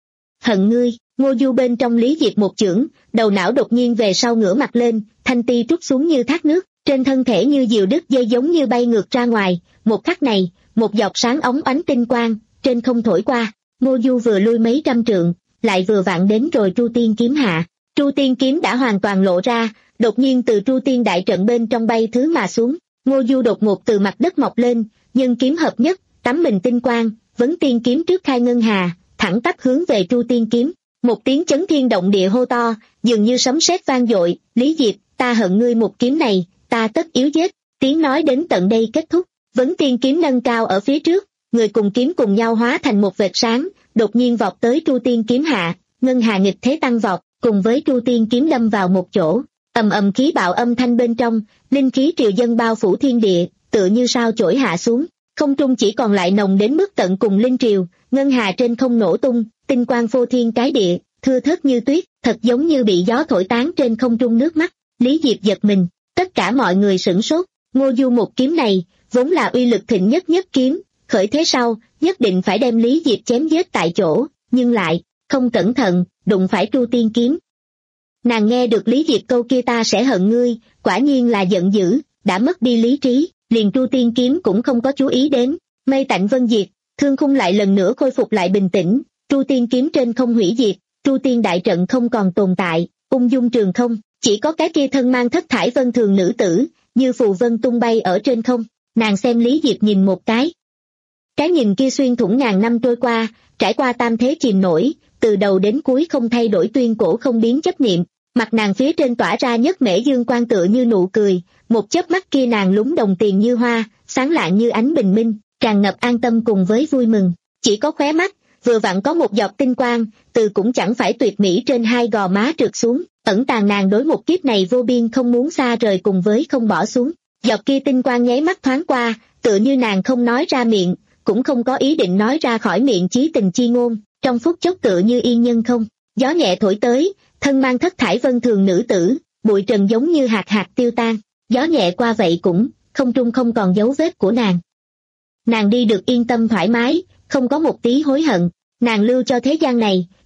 hận ngươi. Ngô Du bên trong Lý Diệp một chưởng, đầu não đột nhiên về sau ngửa mặt lên, thanh ti trút xuống như thác nước, trên thân thể như diều đứt dây giống như bay ngược ra ngoài, một khắc này, một giọt sáng óng ánh tinh quang, trên không thổi qua, Ngô Du vừa lui mấy trăm trượng, lại vừa vặn đến rồi Tru Tiên kiếm hạ. Tru Tiên kiếm đã hoàn toàn lộ ra, đột nhiên từ Tru Tiên đại trận bên trong bay thứ mà xuống, Ngô Du đột ngột từ mặt đất mọc lên, nhân kiếm hợp nhất, tắm mình tinh quang, vấn tiên kiếm trước khai ngân hà, thẳng tắp hướng về Tru Tiên kiếm. Một tiếng chấn thiên động địa hô to, dường như sấm sét vang dội, Lý Diệp, ta hận ngươi một kiếm này, ta tất yếu giết. Tiếng nói đến tận đây kết thúc, vấn tiên kiếm nâng cao ở phía trước, người cùng kiếm cùng nhau hóa thành một vệt sáng, đột nhiên vọt tới Tru Tiên kiếm hạ, ngân hà nghịch thế tăng vọt, cùng với Tru Tiên kiếm đâm vào một chỗ, ầm ầm khí bạo âm thanh bên trong, linh khí triều dân bao phủ thiên địa, tựa như sao chổi hạ xuống, không trung chỉ còn lại nồng đến mức tận cùng linh triều, ngân hà trên không nổ tung, tinh quang phô thiên cái địa, thưa thớt như tuyết, thật giống như bị gió thổi tán trên không trung nước mắt. Lý Diệp giật mình, tất cả mọi người sửng sốt, Ngô Du một kiếm này, vốn là uy lực thịnh nhất nhất kiếm, khởi thế sau, nhất định phải đem Lý Diệp chém giết tại chỗ, nhưng lại, không cẩn thận, đụng phải Tru Tiên kiếm. Nàng nghe được Lý Diệp câu kia ta sẽ hận ngươi, quả nhiên là giận dữ, đã mất đi lý trí, liền Tru Tiên kiếm cũng không có chú ý đến, mây tạnh vân diệt, thương khung lại lần nữa khôi phục lại bình tĩnh, Tru Tiên kiếm trên không hủy diệt, Tru Tiên đại trận không còn tồn tại, ung dung trường không, chỉ có cái kia thân mang thất thải vân thường nữ tử, như phù vân tung bay ở trên không, nàng xem Lý Diệp nhìn một cái. Cái nhìn kia xuyên thủng ngàn năm trôi qua, trải qua tam thế chìm nổi, từ đầu đến cuối không thay đổi tuyên cổ không biến chấp niệm, mặt nàng phía trên tỏa ra nhất mễ dương quang tựa như nụ cười, một chớp mắt kia nàng lúng đồng tiền như hoa, sáng lạng như ánh bình minh, tràn ngập an tâm cùng với vui mừng, chỉ có khóe mắt, vừa vặn có một giọt tinh quang, từ cũng chẳng phải tuyệt mỹ trên hai gò má trượt xuống, ẩn tàng nàng đối một kiếp này vô biên không muốn xa rời cùng với không bỏ xuống. Giọt kia tinh quang nháy mắt thoáng qua, tựa như nàng không nói ra miệng, cũng không có ý định nói ra khỏi miệng chí tình chi ngôn, trong phút chốc tựa như yên nhân không. Gió nhẹ thổi tới, thân mang thất thải vân thường nữ tử, bụi trần giống như hạt hạt tiêu tan, gió nhẹ qua vậy cũng, không trung không còn dấu vết của nàng. Nàng đi được yên tâm thoải mái, không có một tí hối hận, nàng lưu cho thế gian này,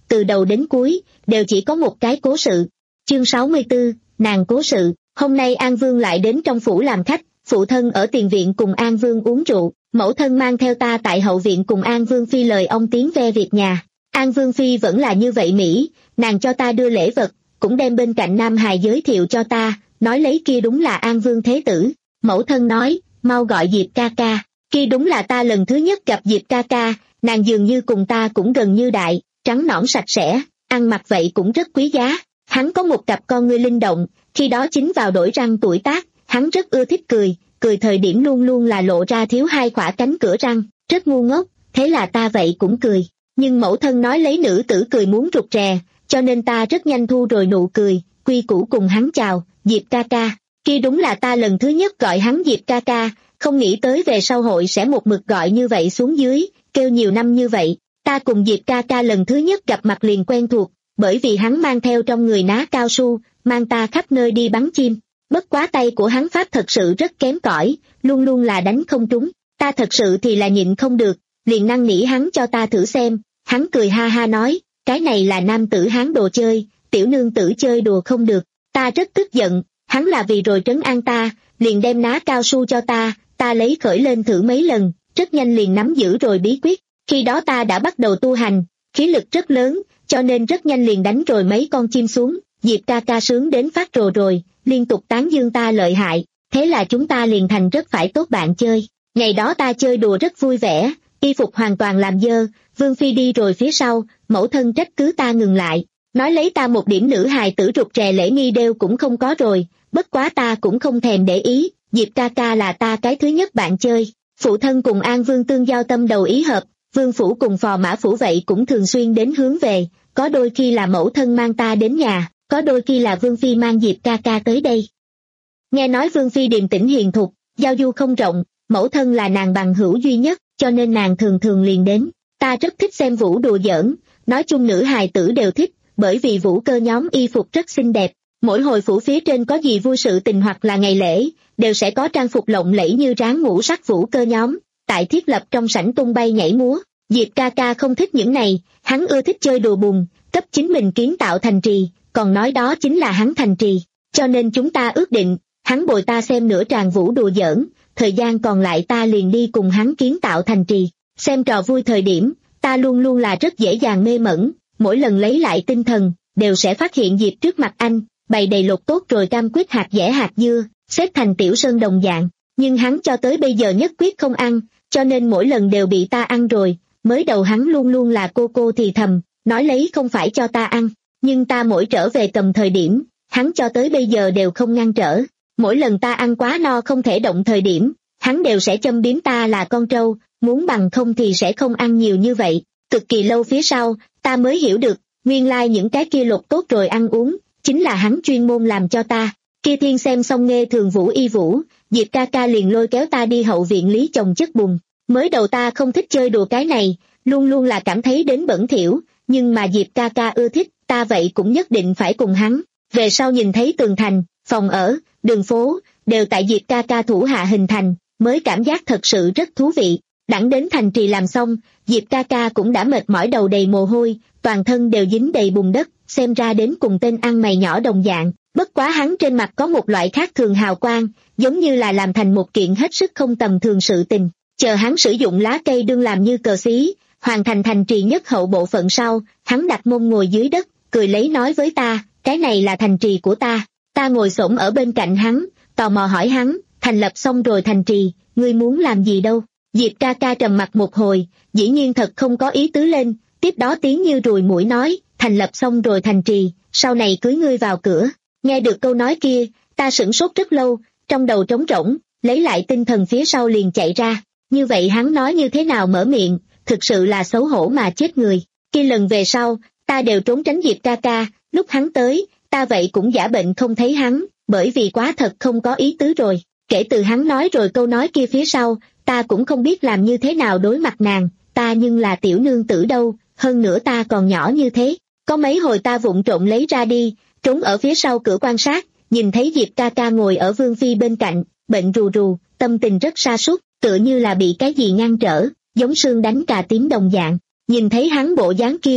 từ đầu đến cuối, đều chỉ có một cái cố sự. Chương sáu mươi tư, nàng cố sự. Hôm nay An Vương lại đến trong phủ làm khách, phụ thân ở tiền viện cùng An Vương uống rượu, mẫu thân mang theo ta tại hậu viện cùng An Vương phi lời ông tiếng ve việc nhà. An Vương phi vẫn là như vậy Mỹ, nàng cho ta đưa lễ vật, cũng đem bên cạnh Nam Hài giới thiệu cho ta, nói lấy kia đúng là An Vương thế tử. Mẫu thân nói, mau gọi Diệp ca ca, kia đúng là ta lần thứ nhất gặp Diệp ca ca, nàng dường như cùng ta cũng gần như đại, trắng nõn sạch sẽ, ăn mặc vậy cũng rất quý giá. Hắn có một cặp con ngươi linh động, khi đó chính vào đổi răng tuổi tác, hắn rất ưa thích cười, cười thời điểm luôn luôn là lộ ra thiếu hai khỏa cánh cửa răng, rất ngu ngốc, thế là ta vậy cũng cười. Nhưng mẫu thân nói lấy nữ tử cười muốn rụt rè, cho nên ta rất nhanh thu rồi nụ cười, quy củ cùng hắn chào, Diệp ca ca. Kia đúng là ta lần thứ nhất gọi hắn Diệp ca ca, không nghĩ tới về sau hội sẽ một mực gọi như vậy xuống dưới, kêu nhiều năm như vậy. Ta cùng Diệp ca ca lần thứ nhất gặp mặt liền quen thuộc, bởi vì hắn mang theo trong người ná cao su, mang ta khắp nơi đi bắn chim. Bất quá tay của hắn pháp thật sự rất kém cỏi, luôn luôn là đánh không trúng. Ta thật sự thì là nhịn không được, liền năn nỉ hắn cho ta thử xem. Hắn cười ha ha nói, cái này là nam tử hán đồ chơi, tiểu nương tử chơi đùa không được. Ta rất tức giận, hắn là vì rồi trấn an ta, liền đem ná cao su cho ta, ta lấy khởi lên thử mấy lần, rất nhanh liền nắm giữ rồi bí quyết. Khi đó ta đã bắt đầu tu hành, khí lực rất lớn, cho nên rất nhanh liền đánh rồi mấy con chim xuống. Diệp ca ca sướng đến phát rồ rồi, liên tục tán dương ta lợi hại, thế là chúng ta liền thành rất phải tốt bạn chơi. Ngày đó ta chơi đùa rất vui vẻ, y phục hoàn toàn làm dơ, Vương phi đi rồi phía sau, mẫu thân trách cứ ta ngừng lại, nói lấy ta một điểm nữ hài tử rụt rè lễ nghi đeo cũng không có rồi, bất quá ta cũng không thèm để ý, Diệp ca ca là ta cái thứ nhất bạn chơi. Phụ thân cùng An Vương tương giao tâm đầu ý hợp, Vương phủ cùng Phò Mã phủ vậy cũng thường xuyên đến hướng về, có đôi khi là mẫu thân mang ta đến nhà, có đôi khi là Vương phi mang Diệp ca ca tới đây. Nghe nói Vương phi điềm tĩnh hiền thục, giao du không rộng, mẫu thân là nàng bằng hữu duy nhất, cho nên nàng thường thường liền đến. Ta rất thích xem vũ đùa giỡn, nói chung nữ hài tử đều thích, bởi vì vũ cơ nhóm y phục rất xinh đẹp. Mỗi hồi phủ phía trên có gì vui sự tình hoặc là ngày lễ, đều sẽ có trang phục lộng lẫy như ráng ngũ sắc vũ cơ nhóm, tại thiết lập trong sảnh tung bay nhảy múa. Diệp ca ca không thích những này, hắn ưa thích chơi đùa bùn, cấp chính mình kiến tạo thành trì, còn nói đó chính là hắn thành trì. Cho nên chúng ta ước định, hắn bồi ta xem nửa tràng vũ đùa giỡn, thời gian còn lại ta liền đi cùng hắn kiến tạo thành trì. Xem trò vui thời điểm, ta luôn luôn là rất dễ dàng mê mẩn, mỗi lần lấy lại tinh thần, đều sẽ phát hiện Diệp trước mặt anh, bày đầy lột tốt rồi cam quýt hạt dẻ hạt dưa, xếp thành tiểu sơn đồng dạng, nhưng hắn cho tới bây giờ nhất quyết không ăn, cho nên mỗi lần đều bị ta ăn rồi. Mới đầu hắn luôn luôn là cô cô thì thầm, nói lấy không phải cho ta ăn, nhưng ta mỗi trở về cầm thời điểm, hắn cho tới bây giờ đều không ngăn trở. Mỗi lần ta ăn quá no không thể động thời điểm, hắn đều sẽ châm biếm ta là con trâu, muốn bằng không thì sẽ không ăn nhiều như vậy. Cực kỳ lâu phía sau, ta mới hiểu được, nguyên lai những cái kia lột tốt rồi ăn uống, chính là hắn chuyên môn làm cho ta. Kia thiên xem xong nghe thường vũ y vũ, Diệp ca ca liền lôi kéo ta đi hậu viện lý chồng chất bùn. Mới đầu ta không thích chơi đùa cái này, luôn luôn là cảm thấy đến bẩn thỉu, nhưng mà Diệp ca ca ưa thích, ta vậy cũng nhất định phải cùng hắn. Về sau nhìn thấy tường thành, phòng ở, đường phố, đều tại Diệp ca ca thủ hạ hình thành, mới cảm giác thật sự rất thú vị. Đẳng đến thành trì làm xong, Diệp ca ca cũng đã mệt mỏi đầu đầy mồ hôi, toàn thân đều dính đầy bùn đất, xem ra đến cùng tên ăn mày nhỏ đồng dạng. Bất quá hắn trên mặt có một loại khác thường hào quang, giống như là làm thành một kiện hết sức không tầm thường sự tình. Chờ hắn sử dụng lá cây đương làm như cờ xí, hoàn thành thành trì nhất hậu bộ phận sau, hắn đặt mông ngồi dưới đất, cười lấy nói với ta, cái này là thành trì của ta. Ta ngồi xổm ở bên cạnh hắn, tò mò hỏi hắn, thành lập xong rồi thành trì, ngươi muốn làm gì đâu? Diệp ca ca trầm mặt một hồi, dĩ nhiên thật không có ý tứ lên, tiếp đó tiếng như ruồi muỗi nói, thành lập xong rồi thành trì, sau này cưới ngươi vào cửa. Nghe được câu nói kia, ta sửng sốt rất lâu, trong đầu trống rỗng, lấy lại tinh thần phía sau liền chạy ra. Như vậy hắn nói như thế nào mở miệng, thực sự là xấu hổ mà chết người. Khi lần về sau, ta đều trốn tránh Diệp ca ca, lúc hắn tới, ta vậy cũng giả bệnh không thấy hắn, bởi vì quá thật không có ý tứ rồi. Kể từ hắn nói rồi câu nói kia phía sau, ta cũng không biết làm như thế nào đối mặt nàng, ta nhưng là tiểu nương tử đâu, hơn nữa ta còn nhỏ như thế. Có mấy hồi ta vụng trộn lấy ra đi, trốn ở phía sau cửa quan sát, nhìn thấy Diệp ca ca ngồi ở Vương phi bên cạnh, bệnh rù rù, tâm tình rất sa sút, tựa như là bị cái gì ngăn trở, giống sương đánh cà tím đồng dạng. Nhìn thấy hắn bộ dáng kia,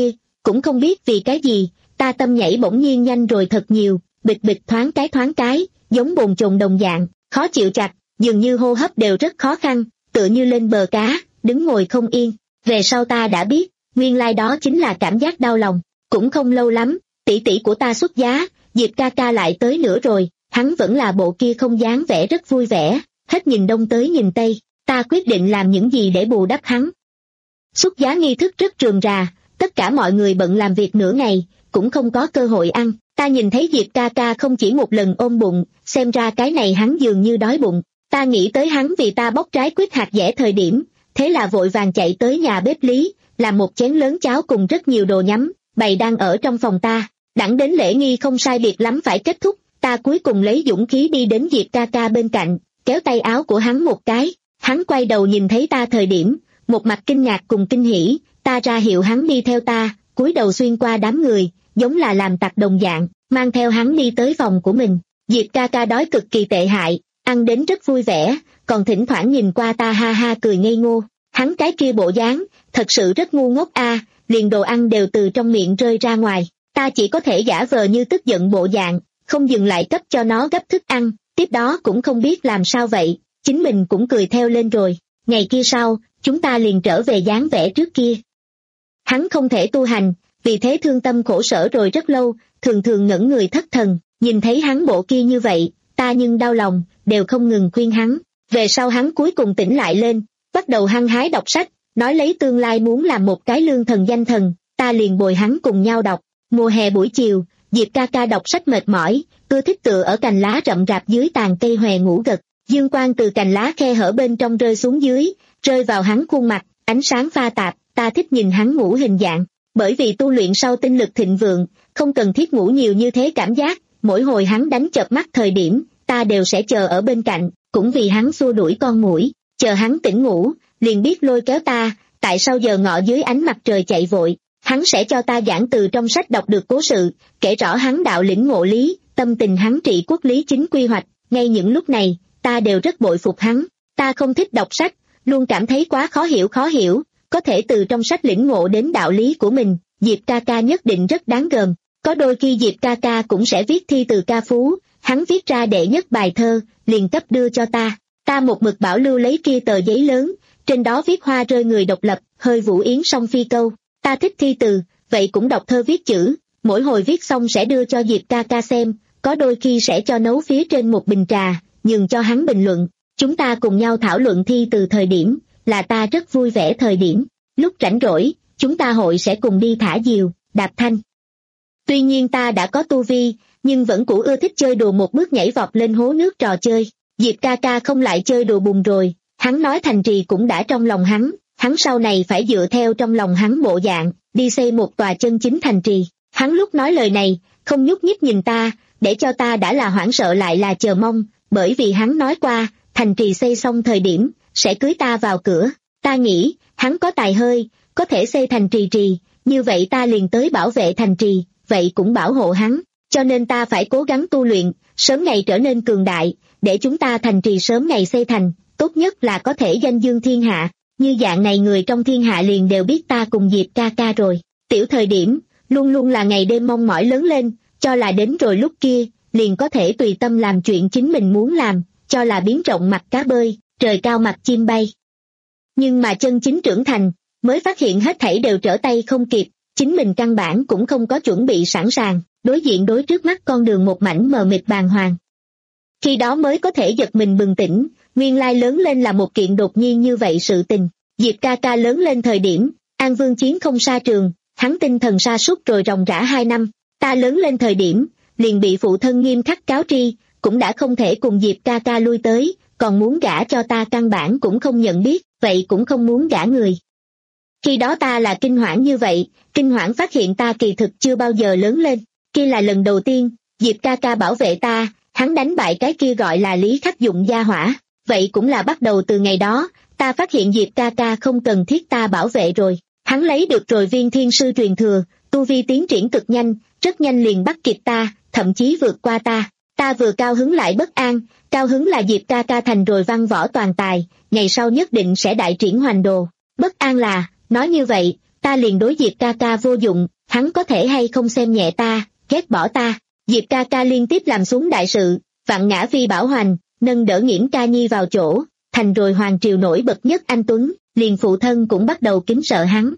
cũng không biết vì cái gì, ta tâm nhảy bỗng nhiên nhanh rồi thật nhiều, bịch bịch thoáng cái thoáng cái, giống bồn chồn đồng dạng, khó chịu chặt, dường như hô hấp đều rất khó khăn, tựa như lên bờ cá, đứng ngồi không yên. Về sau ta đã biết, nguyên lai đó chính là cảm giác đau lòng. Cũng không lâu lắm, tỷ tỷ của ta xuất giá, Diệp ca ca lại tới nữa rồi, hắn vẫn là bộ kia không dáng vẻ rất vui vẻ, hết nhìn đông tới nhìn tây, ta quyết định làm những gì để bù đắp hắn. Xuất giá nghi thức rất rườm rà, tất cả mọi người bận làm việc nửa ngày, cũng không có cơ hội ăn. Ta nhìn thấy Diệp ca ca không chỉ một lần ôm bụng, xem ra cái này hắn dường như đói bụng. Ta nghĩ tới hắn vì ta bóc trái quýt hạt dẻ thời điểm, thế là vội vàng chạy tới nhà bếp Lý, làm một chén lớn cháo cùng rất nhiều đồ nhắm, bày đang ở trong phòng ta. Đẳng đến lễ nghi không sai biệt lắm phải kết thúc, ta cuối cùng lấy dũng khí đi đến Diệp ca ca bên cạnh, kéo tay áo của hắn một cái. Hắn quay đầu nhìn thấy ta thời điểm, một mặt kinh ngạc cùng kinh hỉ, ta ra hiệu hắn đi theo ta, cúi đầu xuyên qua đám người, giống là làm tặc đồng dạng, mang theo hắn đi tới phòng của mình. Diệp ca ca đói cực kỳ tệ hại, ăn đến rất vui vẻ, còn thỉnh thoảng nhìn qua ta ha ha cười ngây ngô. Hắn cái kia bộ dáng, thật sự rất ngu ngốc a, liền đồ ăn đều từ trong miệng rơi ra ngoài. Ta chỉ có thể giả vờ như tức giận bộ dạng, không dừng lại cấp cho nó gấp thức ăn, tiếp đó cũng không biết làm sao vậy, chính mình cũng cười theo lên rồi. Ngày kia sau, chúng ta liền trở về dáng vẻ trước kia. Hắn không thể tu hành, vì thế thương tâm khổ sở rồi rất lâu, thường thường ngẩn người thất thần, nhìn thấy hắn bộ kia như vậy, ta nhưng đau lòng, đều không ngừng khuyên hắn. Về sau hắn cuối cùng tỉnh lại lên, bắt đầu hăng hái đọc sách, nói lấy tương lai muốn làm một cái lương thần danh thần, ta liền bồi hắn cùng nhau đọc. Mùa hè buổi chiều, Diệp ca ca đọc sách mệt mỏi, ưa thích tựa ở cành lá rậm rạp dưới tàn cây hòe ngủ gật, dương quang từ cành lá khe hở bên trong rơi xuống dưới, rơi vào hắn khuôn mặt, ánh sáng pha tạp, ta thích nhìn hắn ngủ hình dạng. Bởi vì tu luyện sau tinh lực thịnh vượng, không cần thiết ngủ nhiều như thế cảm giác, mỗi hồi hắn đánh chợp mắt thời điểm, ta đều sẽ chờ ở bên cạnh, cũng vì hắn xua đuổi con muỗi, chờ hắn tỉnh ngủ, liền biết lôi kéo ta, tại sao giờ ngọ dưới ánh mặt trời chạy vội. Hắn sẽ cho ta giảng từ trong sách đọc được cố sự, kể rõ hắn đạo lĩnh ngộ lý, tâm tình hắn trị quốc lý chính quy hoạch. Ngay những lúc này, ta đều rất bội phục hắn. Ta không thích đọc sách, luôn cảm thấy quá khó hiểu khó hiểu, có thể từ trong sách lĩnh ngộ đến đạo lý của mình, Diệp ca ca nhất định rất đáng gờm. Có đôi khi Diệp ca ca cũng sẽ viết thi từ ca phú, hắn viết ra đệ nhất bài thơ, liền cấp đưa cho ta. Ta một mực bảo lưu lấy kia tờ giấy lớn, trên đó viết hoa rơi người độc lập, hơi vũ yến song phi câu. Ta thích thi từ, vậy cũng đọc thơ viết chữ, mỗi hồi viết xong sẽ đưa cho Diệp ca ca xem, có đôi khi sẽ cho nấu phía trên một bình trà, nhường cho hắn bình luận. Chúng ta cùng nhau thảo luận thi từ thời điểm, là ta rất vui vẻ thời điểm. Lúc rảnh rỗi, chúng ta hội sẽ cùng đi thả diều, đạp thanh. Tuy nhiên ta đã có tu vi, nhưng vẫn cũ ưa thích chơi đùa một bước nhảy vọt lên hố nước trò chơi. Diệp ca ca không lại chơi đùa bùn rồi, hắn nói thành trì cũng đã trong lòng hắn. Hắn sau này phải dựa theo trong lòng hắn bộ dạng, đi xây một tòa chân chính thành trì. Hắn lúc nói lời này, không nhúc nhích nhìn ta, để cho ta đã là hoảng sợ lại là chờ mong, bởi vì hắn nói qua, thành trì xây xong thời điểm, sẽ cưới ta vào cửa. Ta nghĩ, hắn có tài hơi, có thể xây thành trì trì, như vậy ta liền tới bảo vệ thành trì, vậy cũng bảo hộ hắn. Cho nên ta phải cố gắng tu luyện, sớm ngày trở nên cường đại, để chúng ta thành trì sớm ngày xây thành, tốt nhất là có thể danh dương thiên hạ. Như dạng này người trong thiên hạ liền đều biết ta cùng Diệp ca ca rồi. Tiểu thời điểm, luôn luôn là ngày đêm mong mỏi lớn lên, cho là đến rồi lúc kia, liền có thể tùy tâm làm chuyện chính mình muốn làm, cho là biến rộng mặt cá bơi, trời cao mặt chim bay. Nhưng mà chân chính trưởng thành, mới phát hiện hết thảy đều trở tay không kịp, chính mình căn bản cũng không có chuẩn bị sẵn sàng, đối diện đối trước mắt con đường một mảnh mờ mịt bàng hoàng. Khi đó mới có thể giật mình bừng tỉnh, nguyên lai lớn lên là một kiện đột nhiên như vậy sự tình. Diệp ca ca lớn lên thời điểm, An Vương Chiến không xa trường, hắn tinh thần sa sút rồi ròng rã hai năm. Ta lớn lên thời điểm, liền bị phụ thân nghiêm khắc cáo tri, cũng đã không thể cùng Diệp ca ca lui tới, còn muốn gả cho ta căn bản cũng không nhận biết, vậy cũng không muốn gả người. Khi đó ta là kinh hoảng như vậy, kinh hoảng phát hiện ta kỳ thực chưa bao giờ lớn lên. Kia là lần đầu tiên, Diệp ca ca bảo vệ ta, hắn đánh bại cái kia gọi là Lý Khắc Dụng gia hỏa. Vậy cũng là bắt đầu từ ngày đó, ta phát hiện Diệp ca ca không cần thiết ta bảo vệ rồi. Hắn lấy được rồi viên thiên sư truyền thừa, tu vi tiến triển cực nhanh, rất nhanh liền bắt kịp ta, thậm chí vượt qua ta. Ta vừa cao hứng lại bất an, cao hứng là Diệp ca ca thành rồi văn võ toàn tài, ngày sau nhất định sẽ đại triển hoành đồ. Bất an là, nói như vậy, ta liền đối Diệp ca ca vô dụng, hắn có thể hay không xem nhẹ ta, ghét bỏ ta. Diệp ca ca liên tiếp làm xuống đại sự, vạn ngã phi bảo hoành, nâng đỡ Nghiễm ca nhi vào chỗ, thành rồi hoàng triều nổi bật nhất anh tuấn, liền phụ thân cũng bắt đầu kính sợ hắn.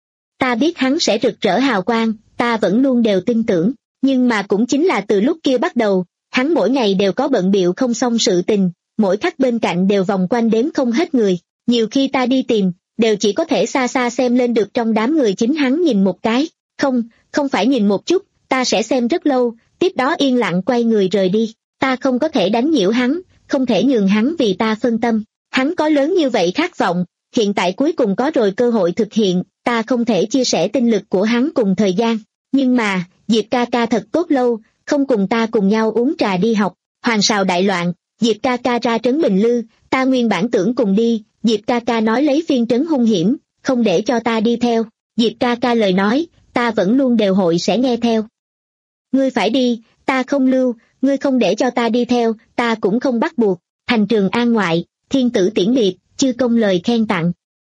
Ta biết hắn sẽ rực rỡ hào quang, ta vẫn luôn đều tin tưởng, nhưng mà cũng chính là từ lúc kia bắt đầu, hắn mỗi ngày đều có bận bịu không xong sự tình, mỗi khắc bên cạnh đều vòng quanh đếm không hết người, nhiều khi ta đi tìm, đều chỉ có thể xa xa xem lên được trong đám người chính hắn nhìn một cái, không, không phải nhìn một chút, ta sẽ xem rất lâu, tiếp đó yên lặng quay người rời đi, ta không có thể đánh nhiễu hắn, không thể nhường hắn vì ta phân tâm, hắn có lớn như vậy khát vọng, hiện tại cuối cùng có rồi cơ hội thực hiện, ta không thể chia sẻ tinh lực của hắn cùng thời gian, nhưng mà, Diệp ca ca thật tốt lâu, không cùng ta cùng nhau uống trà đi học, hoàng sào đại loạn, Diệp ca ca ra trấn Bình Lư, ta nguyên bản tưởng cùng đi, Diệp ca ca nói lấy phiên trấn hung hiểm, không để cho ta đi theo, Diệp ca ca lời nói, ta vẫn luôn đều hội sẽ nghe theo. Ngươi phải đi, ta không lưu, ngươi không để cho ta đi theo, ta cũng không bắt buộc, thành Trường An ngoại, thiên tử tiễn biệt, chư công lời khen tặng.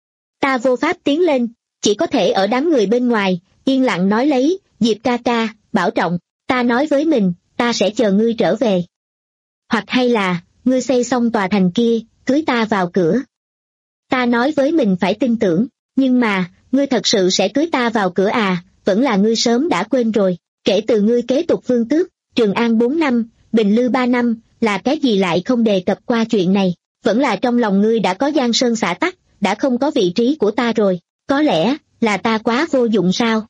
Ta vô pháp tiến lên, chỉ có thể ở đám người bên ngoài, yên lặng nói lấy, Diệp ca ca, bảo trọng, ta nói với mình, ta sẽ chờ ngươi trở về. Hoặc hay là, ngươi xây xong tòa thành kia, cưới ta vào cửa. Ta nói với mình phải tin tưởng, nhưng mà, ngươi thật sự sẽ cưới ta vào cửa à, vẫn là ngươi sớm đã quên rồi, kể từ ngươi kế tục vương tước, Trường An bốn năm, Bình Lư ba năm, là cái gì lại không đề cập qua chuyện này, vẫn là trong lòng ngươi đã có giang sơn xã tắc, đã không có vị trí của ta rồi, có lẽ, là ta quá vô dụng sao?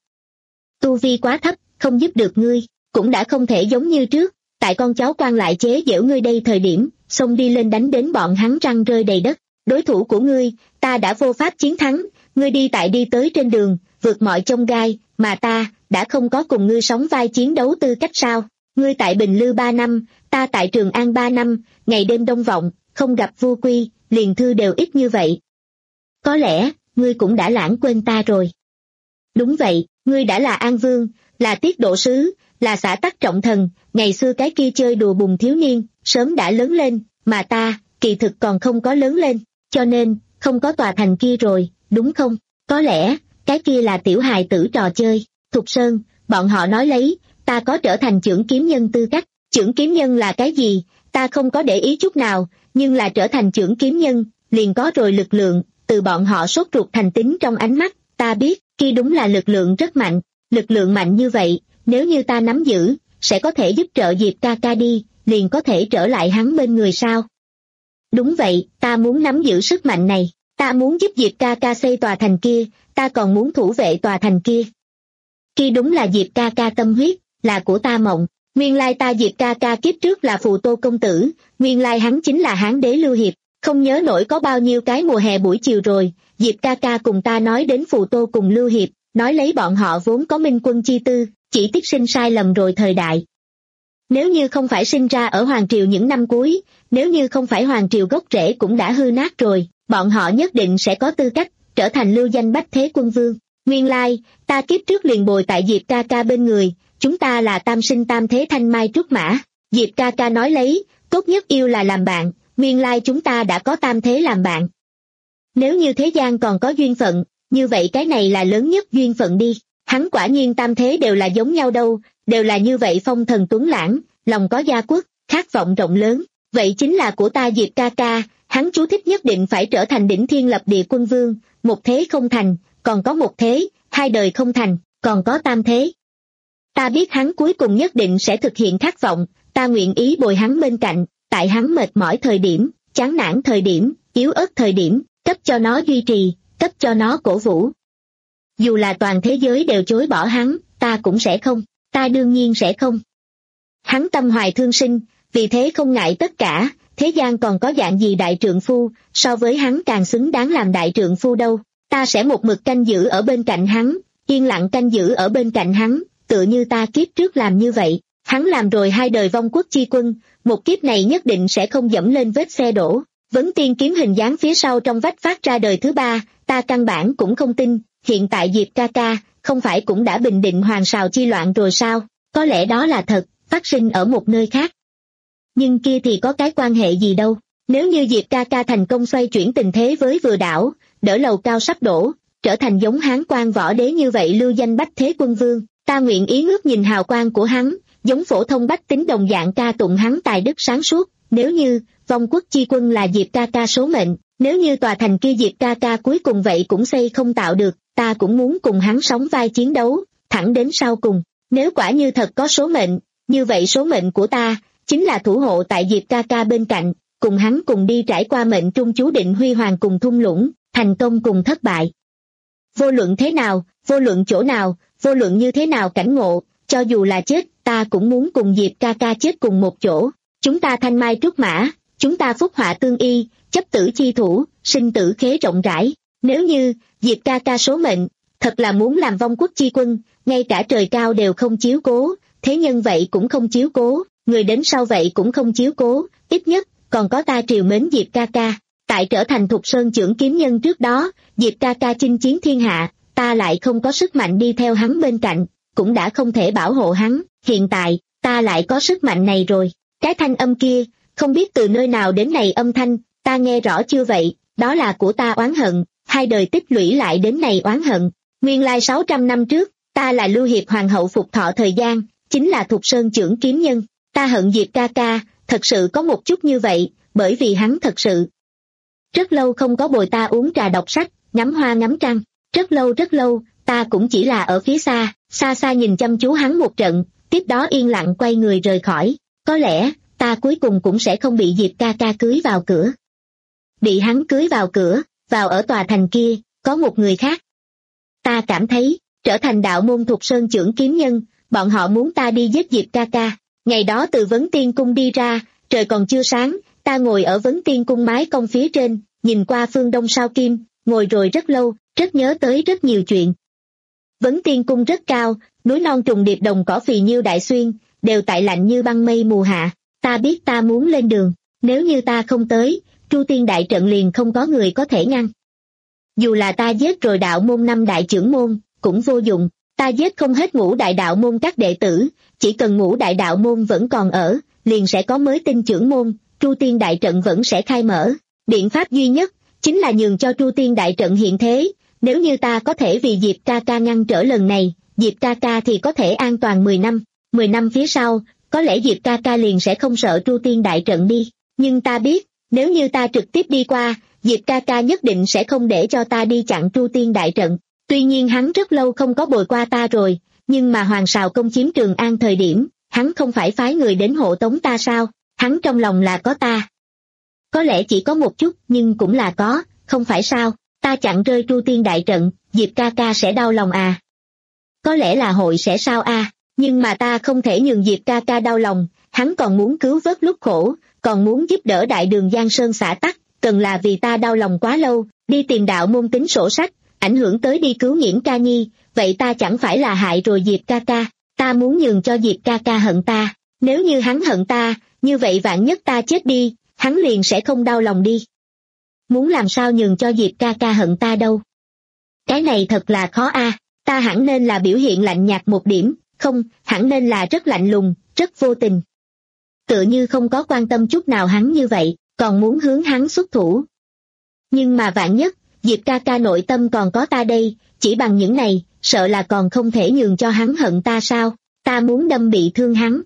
Tu vi quá thấp, không giúp được ngươi, cũng đã không thể giống như trước, tại con cháu quan lại chế giễu ngươi đây thời điểm, xông đi lên đánh đến bọn hắn răng rơi đầy đất, đối thủ của ngươi, ta đã vô pháp chiến thắng, ngươi đi tại đi tới trên đường, vượt mọi chông gai, mà ta, đã không có cùng ngươi sóng vai chiến đấu tư cách sao, ngươi tại Bình Lư ba năm, ta tại Trường An ba năm, ngày đêm đông vọng, không gặp vua quy, liền thư đều ít như vậy. Có lẽ, ngươi cũng đã lãng quên ta rồi. Đúng vậy, ngươi đã là An Vương, là tiết độ sứ, là xã tắc trọng thần, ngày xưa cái kia chơi đùa bùng thiếu niên, sớm đã lớn lên, mà ta, kỳ thực còn không có lớn lên, cho nên, không có tòa thành kia rồi, đúng không? Có lẽ, cái kia là tiểu hài tử trò chơi. Thục Sơn, bọn họ nói lấy, ta có trở thành chưởng kiếm nhân tư cách, chưởng kiếm nhân là cái gì, ta không có để ý chút nào, nhưng là trở thành chưởng kiếm nhân, liền có rồi lực lượng, từ bọn họ sốt ruột thành tính trong ánh mắt, ta biết, kia đúng là lực lượng rất mạnh, lực lượng mạnh như vậy, nếu như ta nắm giữ, sẽ có thể giúp trợ Diệp ca ca đi, liền có thể trở lại hắn bên người sao? Đúng vậy, ta muốn nắm giữ sức mạnh này, ta muốn giúp Diệp ca ca xây tòa thành kia, ta còn muốn thủ vệ tòa thành kia. Kia đúng là Diệp ca ca tâm huyết, là của ta mộng, nguyên lai ta Diệp ca ca kiếp trước là Phù Tô công tử, nguyên lai hắn chính là Hán đế Lưu Hiệp, không nhớ nổi có bao nhiêu cái mùa hè buổi chiều rồi, Diệp ca ca cùng ta nói đến Phù Tô cùng Lưu Hiệp, nói lấy bọn họ vốn có minh quân chi tư, chỉ tiếc sinh sai lầm rồi thời đại. Nếu như không phải sinh ra ở Hoàng Triều những năm cuối, nếu như không phải Hoàng Triều gốc rễ cũng đã hư nát rồi, bọn họ nhất định sẽ có tư cách, trở thành lưu danh bách thế quân vương. Nguyên lai, ta kiếp trước liền bồi tại Diệp ca ca bên người, chúng ta là tam sinh tam thế thanh mai trúc mã. Diệp ca ca nói lấy, tốt nhất yêu là làm bạn, nguyên lai chúng ta đã có tam thế làm bạn. Nếu như thế gian còn có duyên phận, như vậy cái này là lớn nhất duyên phận đi. Hắn quả nhiên tam thế đều là giống nhau đâu, đều là như vậy phong thần tuấn lãng, lòng có gia quốc, khát vọng rộng lớn. Vậy chính là của ta Diệp ca ca, hắn chú thích nhất định phải trở thành đỉnh thiên lập địa quân vương, một thế không thành, còn có một thế, hai đời không thành, còn có tam thế. Ta biết hắn cuối cùng nhất định sẽ thực hiện khát vọng, ta nguyện ý bồi hắn bên cạnh, tại hắn mệt mỏi thời điểm, chán nản thời điểm, yếu ớt thời điểm, cấp cho nó duy trì, cấp cho nó cổ vũ. Dù là toàn thế giới đều chối bỏ hắn, ta cũng sẽ không, ta đương nhiên sẽ không. Hắn tâm hoài thương sinh, vì thế không ngại tất cả, thế gian còn có dạng gì đại trượng phu, so với hắn càng xứng đáng làm đại trượng phu đâu. Ta sẽ một mực canh giữ ở bên cạnh hắn, yên lặng canh giữ ở bên cạnh hắn, tựa như ta kiếp trước làm như vậy. Hắn làm rồi hai đời vong quốc chi quân, một kiếp này nhất định sẽ không dẫm lên vết xe đổ. Vấn tiên kiếm hình dáng phía sau trong vách phát ra đời thứ ba, ta căn bản cũng không tin, hiện tại Diệp ca ca, không phải cũng đã bình định hoàng sào chi loạn rồi sao? Có lẽ đó là thật, phát sinh ở một nơi khác. Nhưng kia thì có cái quan hệ gì đâu, nếu như Diệp ca ca thành công xoay chuyển tình thế với Vừa đảo, đỡ lầu cao sắp đổ, trở thành giống Hán Quan võ đế như vậy lưu danh bách thế quân vương, ta nguyện ý ngước nhìn hào quang của hắn, giống phổ thông bách tính đồng dạng ca tụng hắn tài đức sáng suốt. Nếu như vong quốc chi quân là Diệp ca ca số mệnh, nếu như tòa thành kia Diệp ca ca cuối cùng vậy cũng xây không tạo được, ta cũng muốn cùng hắn sóng vai chiến đấu, thẳng đến sau cùng. Nếu quả như thật có số mệnh, như vậy số mệnh của ta chính là thủ hộ tại Diệp ca ca bên cạnh, cùng hắn cùng đi trải qua mệnh trung chú định huy hoàng cùng thung lũng, thành công cùng thất bại. Vô luận thế nào, vô luận chỗ nào, vô luận như thế nào cảnh ngộ, cho dù là chết, ta cũng muốn cùng Diệp ca ca chết cùng một chỗ. Chúng ta thanh mai trúc mã, chúng ta phúc họa tương y, chấp tử chi thủ, sinh tử khế rộng rãi. Nếu như Diệp ca ca số mệnh, thật là muốn làm vong quốc chi quân, ngay cả trời cao đều không chiếu cố, thế nhân vậy cũng không chiếu cố, người đến sau vậy cũng không chiếu cố, ít nhất còn có ta triều mến Diệp ca ca. Tại trở thành Thục Sơn trưởng kiếm nhân trước đó, Diệp ca ca chinh chiến thiên hạ, ta lại không có sức mạnh đi theo hắn bên cạnh, cũng đã không thể bảo hộ hắn. Hiện tại, ta lại có sức mạnh này rồi. Cái thanh âm kia, không biết từ nơi nào đến này âm thanh, ta nghe rõ chưa vậy, đó là của ta oán hận, hai đời tích lũy lại đến này oán hận. Nguyên lai sáu trăm năm trước, ta là Lưu Hiệp Hoàng hậu phục thọ thời gian, chính là Thục Sơn trưởng kiếm nhân. Ta hận Diệp ca ca, thật sự có một chút như vậy, bởi vì hắn thật sự rất lâu không có bồi ta uống trà đọc sách, ngắm hoa ngắm trăng. Rất lâu rất lâu, ta cũng chỉ là ở phía xa, xa xa nhìn chăm chú hắn một trận, tiếp đó yên lặng quay người rời khỏi. Có lẽ, ta cuối cùng cũng sẽ không bị Diệp ca ca cưới vào cửa. Bị hắn cưới vào cửa, vào ở tòa thành kia, có một người khác. Ta cảm thấy, trở thành đạo môn Thục Sơn trưởng kiếm nhân, bọn họ muốn ta đi giết Diệp ca ca. Ngày đó từ Vấn Tiên Cung đi ra, trời còn chưa sáng, ta ngồi ở Vấn Tiên Cung mái cong phía trên, nhìn qua phương đông sao kim, ngồi rồi rất lâu, rất nhớ tới rất nhiều chuyện. Vấn Tiên Cung rất cao, núi non trùng điệp đồng cỏ phì nhiêu đại xuyên, đều tại lạnh như băng mây mùa hạ. Ta biết ta muốn lên đường, nếu như ta không tới, Chu Tiên đại trận liền không có người có thể ngăn. Dù là ta giết rồi đạo môn năm đại trưởng môn, cũng vô dụng, ta giết không hết ngũ đại đạo môn các đệ tử, chỉ cần ngũ đại đạo môn vẫn còn ở, liền sẽ có mới tinh trưởng môn, Chu Tiên đại trận vẫn sẽ khai mở. Biện pháp duy nhất, chính là nhường cho Chu Tiên đại trận hiện thế, nếu như ta có thể vì Diệp ca ca ngăn trở lần này, Diệp ca ca thì có thể an toàn mười năm, mười năm phía sau, có lẽ Diệp ca ca liền sẽ không sợ Chu Tiên đại trận đi, nhưng ta biết, nếu như ta trực tiếp đi qua, Diệp ca ca nhất định sẽ không để cho ta đi chặn Chu Tiên đại trận. Tuy nhiên hắn rất lâu không có bồi qua ta rồi, nhưng mà Hoàng Sào công chiếm Trường An thời điểm, hắn không phải phái người đến hộ tống ta sao, hắn trong lòng là có ta. Có lẽ chỉ có một chút, nhưng cũng là có, không phải sao, ta chặn rơi Chu Tiên đại trận, Diệp ca ca sẽ đau lòng à. Có lẽ là hội sẽ sao à, nhưng mà ta không thể nhường Diệp ca ca đau lòng, hắn còn muốn cứu vớt lúc khổ, còn muốn giúp đỡ đại đường Giang Sơn xã tắc, cần là vì ta đau lòng quá lâu, đi tìm đạo môn tính sổ sách, ảnh hưởng tới đi cứu Nghiễn Ca Nhi, vậy ta chẳng phải là hại rồi Diệp ca ca, ta muốn nhường cho Diệp ca ca hận ta, nếu như hắn hận ta, như vậy vạn nhất ta chết đi, hắn liền sẽ không đau lòng đi. Muốn làm sao nhường cho Diệp ca ca hận ta đâu? Cái này thật là khó a, ta hẳn nên là biểu hiện lạnh nhạt một điểm, không, hẳn nên là rất lạnh lùng, rất vô tình. Tựa như không có quan tâm chút nào hắn như vậy, còn muốn hướng hắn xuất thủ. Nhưng mà vạn nhất, Diệp ca ca nội tâm còn có ta đây, chỉ bằng những này, sợ là còn không thể nhường cho hắn hận ta sao, ta muốn đâm bị thương hắn.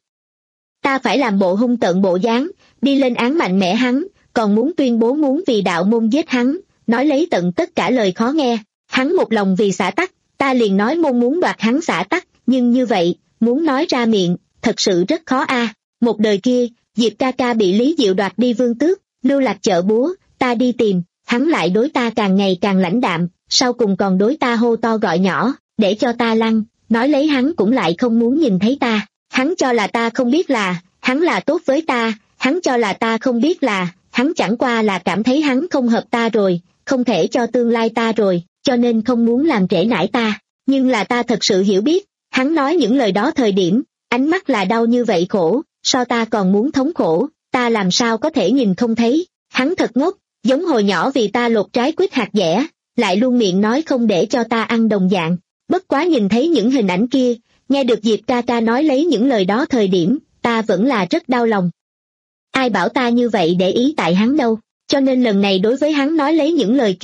Ta phải làm bộ hung tợn bộ dáng, đi lên án mạnh mẽ hắn, còn muốn tuyên bố muốn vì đạo môn giết hắn, nói lấy tận tất cả lời khó nghe, hắn một lòng vì xã tắc, ta liền nói môn muốn đoạt hắn xã tắc, nhưng như vậy, muốn nói ra miệng, thật sự rất khó a. Một đời kia, Diệp ca ca bị Lý Diệu đoạt đi vương tước, lưu lạc chợ búa, ta đi tìm, hắn lại đối ta càng ngày càng lãnh đạm, sau cùng còn đối ta hô to gọi nhỏ, để cho ta lăn, nói lấy hắn cũng lại không muốn nhìn thấy ta, hắn cho là ta không biết là, hắn là tốt với ta, hắn cho là ta không biết là, hắn chẳng qua là cảm thấy hắn không hợp ta rồi, không thể cho tương lai ta rồi, cho nên không muốn làm trễ nải ta, nhưng là ta thật sự hiểu biết, hắn nói những lời đó thời điểm, ánh mắt là đau như vậy khổ, so ta còn muốn thống khổ, ta làm sao có thể nhìn không thấy, hắn thật ngốc, giống hồi nhỏ vì ta lột trái quýt hạt dẻ, lại luôn miệng nói không để cho ta ăn đồng dạng, bất quá nhìn thấy những hình ảnh kia, nghe được Diệp ca ca nói lấy những lời đó thời điểm, ta vẫn là rất đau lòng. Ai bảo ta như vậy để ý tại hắn đâu, cho nên lần này đối với hắn nói lấy những lời kia,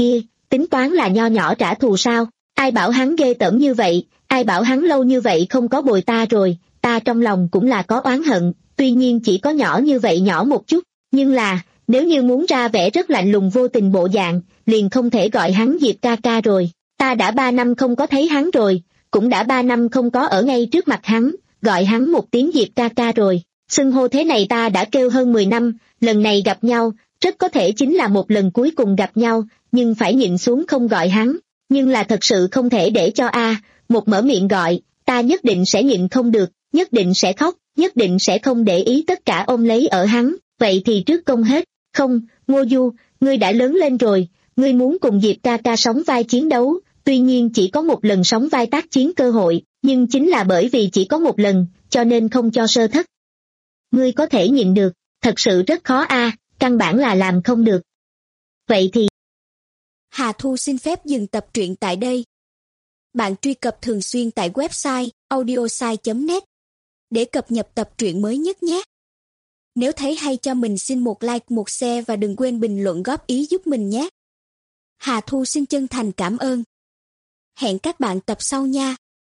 tính toán là nho nhỏ trả thù sao? Ai bảo hắn ghê tởm như vậy, ai bảo hắn lâu như vậy không có bồi ta rồi, ta trong lòng cũng là có oán hận, tuy nhiên chỉ có nhỏ như vậy nhỏ một chút, nhưng là, nếu như muốn ra vẻ rất lạnh lùng vô tình bộ dạng, liền không thể gọi hắn Diệp ca ca rồi, ta đã ba năm không có thấy hắn rồi, cũng đã ba năm không có ở ngay trước mặt hắn, gọi hắn một tiếng Diệp ca ca rồi, xưng hô thế này ta đã kêu hơn mười năm, lần này gặp nhau, rất có thể chính là một lần cuối cùng gặp nhau, nhưng phải nhịn xuống không gọi hắn, nhưng là thật sự không thể để cho a một mở miệng gọi, ta nhất định sẽ nhịn không được, nhất định sẽ khóc, nhất định sẽ không để ý tất cả ôm lấy ở hắn, vậy thì trước công hết, không, Ngô Du, ngươi đã lớn lên rồi, ngươi muốn cùng Diệp ca ca sóng vai chiến đấu, tuy nhiên chỉ có một lần sóng vai tác chiến cơ hội, nhưng chính là bởi vì chỉ có một lần, cho nên không cho sơ thất. Ngươi có thể nhịn được, thật sự rất khó a, căn bản là làm không được. Vậy thì Hà Thu xin phép dừng tập truyện tại đây. Bạn truy cập thường xuyên tại website audiosai chấm net để cập nhật tập truyện mới nhất nhé. Nếu thấy hay cho mình xin một like, một share và đừng quên bình luận góp ý giúp mình nhé. Hà Thu xin chân thành cảm ơn. Hẹn các bạn tập sau nha.